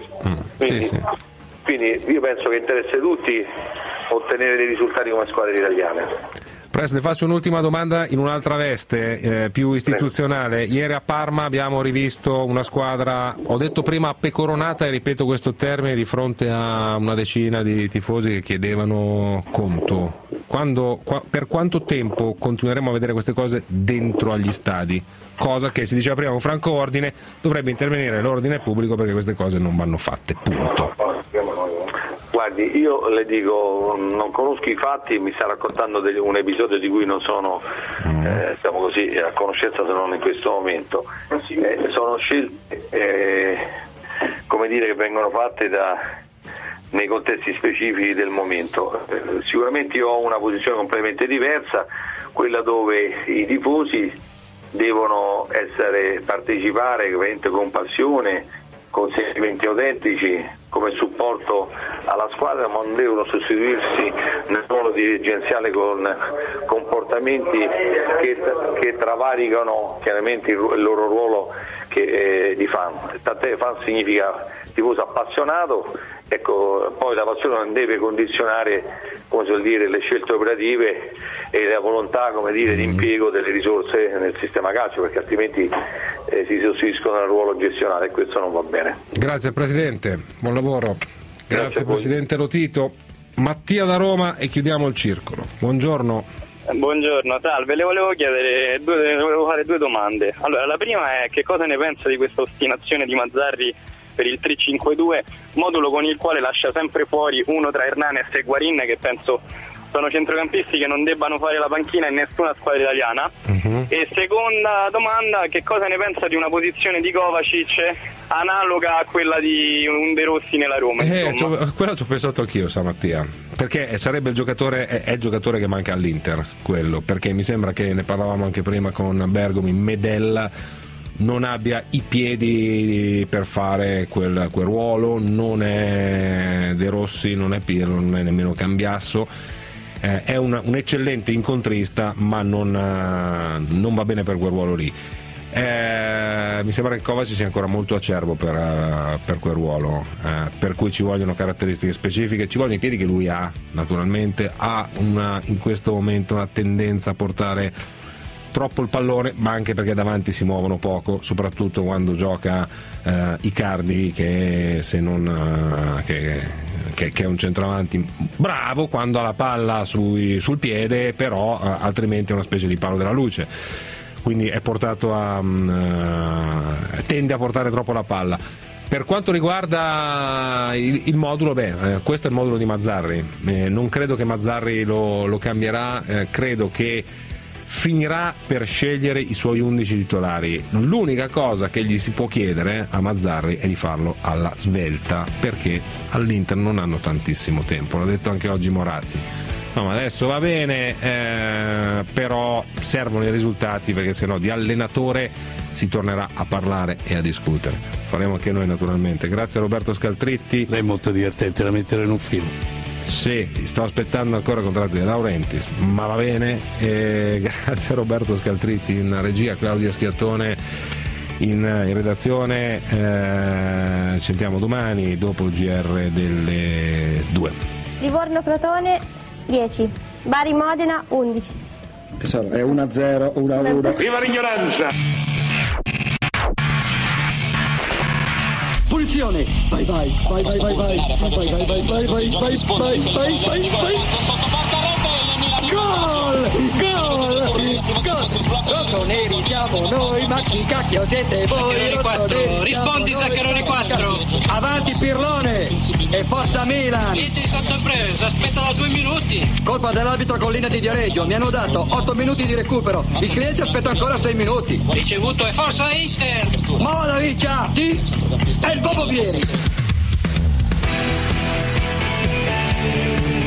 Quindi io penso che interessa a tutti ottenere dei risultati come squadre italiane. Presto, le faccio un'ultima domanda in un'altra veste, più istituzionale. Ieri a Parma abbiamo rivisto una squadra, ho detto prima pecoronata, e ripeto questo termine di fronte a una decina di tifosi che chiedevano conto. Per quanto tempo continueremo a vedere queste cose dentro agli stadi? Cosa che, si diceva prima con Franco Ordine, dovrebbe intervenire l'ordine pubblico, perché queste cose non vanno fatte, punto. Guardi, io le dico, non conosco i fatti, mi sta raccontando un episodio di cui non sono siamo così a conoscenza, se non in questo momento. Sono scelte che vengono fatte nei contesti specifici del momento. Sicuramente io ho una posizione completamente diversa, quella dove i tifosi devono partecipare ovviamente con passione, con sentimenti autentici, come supporto alla squadra, ma non devono sostituirsi nel ruolo dirigenziale con comportamenti che travalicano chiaramente il loro ruolo di fan. Tant'è, fan significa tifoso appassionato, ecco, poi la passione non deve condizionare, come si vuol dire, le scelte operative e la volontà, di impiego delle risorse nel sistema calcio, perché altrimenti si sostituiscono al ruolo gestionale, e questo non va bene. Grazie Presidente, buon lavoro. Grazie Presidente Lotito. Mattia da Roma, e chiudiamo il circolo. Buongiorno. Buongiorno, salve, le volevo fare due domande. Allora, la prima è: che cosa ne pensa di questa ostinazione di Mazzarri per il 3-5-2, modulo con il quale lascia sempre fuori uno tra Hernanes e Guarin, che penso sono centrocampisti che non debbano fare la panchina in nessuna squadra italiana. E seconda domanda: che cosa ne pensa di una posizione di Kovacic analoga a quella di un De Rossi nella Roma? Quello ci ho pensato anch'io stamattina, perché sarebbe il giocatore che manca all'Inter, quello, perché mi sembra che, ne parlavamo anche prima con Bergomi, Medella non abbia i piedi per fare quel ruolo, non è De Rossi, non è Pirlo, non è nemmeno Cambiasso. È un eccellente incontrista, ma non va bene per quel ruolo lì. Mi sembra che Kovacic sia ancora molto acerbo per quel ruolo, per cui ci vogliono caratteristiche specifiche, ci vogliono i piedi che lui ha, naturalmente ha in questo momento una tendenza a portare troppo il pallone, ma anche perché davanti si muovono poco, soprattutto quando gioca Icardi, che se non che è un centravanti bravo quando ha la palla sul piede, però altrimenti è una specie di palo della luce, quindi è portato tende a portare troppo la palla. Per quanto riguarda il modulo, questo è il modulo di Mazzarri, non credo che Mazzarri lo cambierà, credo che finirà per scegliere i suoi 11 titolari. L'unica cosa che gli si può chiedere a Mazzarri è di farlo alla svelta, perché all'Inter non hanno tantissimo tempo, l'ha detto anche oggi Moratti. No, ma adesso va bene, però servono i risultati, perché sennò di allenatore si tornerà a parlare e a discutere. Faremo anche noi, naturalmente. Grazie a Roberto Scaltritti. Lei è molto divertente da mettere in un film. Sì, sto aspettando ancora il contratto di Laurentiis, ma va bene. Grazie a Roberto Scaltritti in regia, Claudia Schiattone in redazione. Ci sentiamo domani dopo il GR delle 2. Livorno-Crotone 10, Bari-Modena 11. Tesoro, è 1-0, 1-1. Viva l'ignoranza! Punizione! Vai! Gol! Rossoneri siamo noi, ma chi cacchio siete voi? 4. Rispondi Zaccheroni 4. Avanti Pirlone e forza Milan. Niente di sottopreso, aspetta da 2 minuti. Colpa dell'arbitro Collina di Viareggio, mi hanno dato 8 minuti di recupero. Il cliente aspetta ancora 6 minuti. Ricevuto e forza Inter. Mola Viccia, ti e il Bobo Vieri.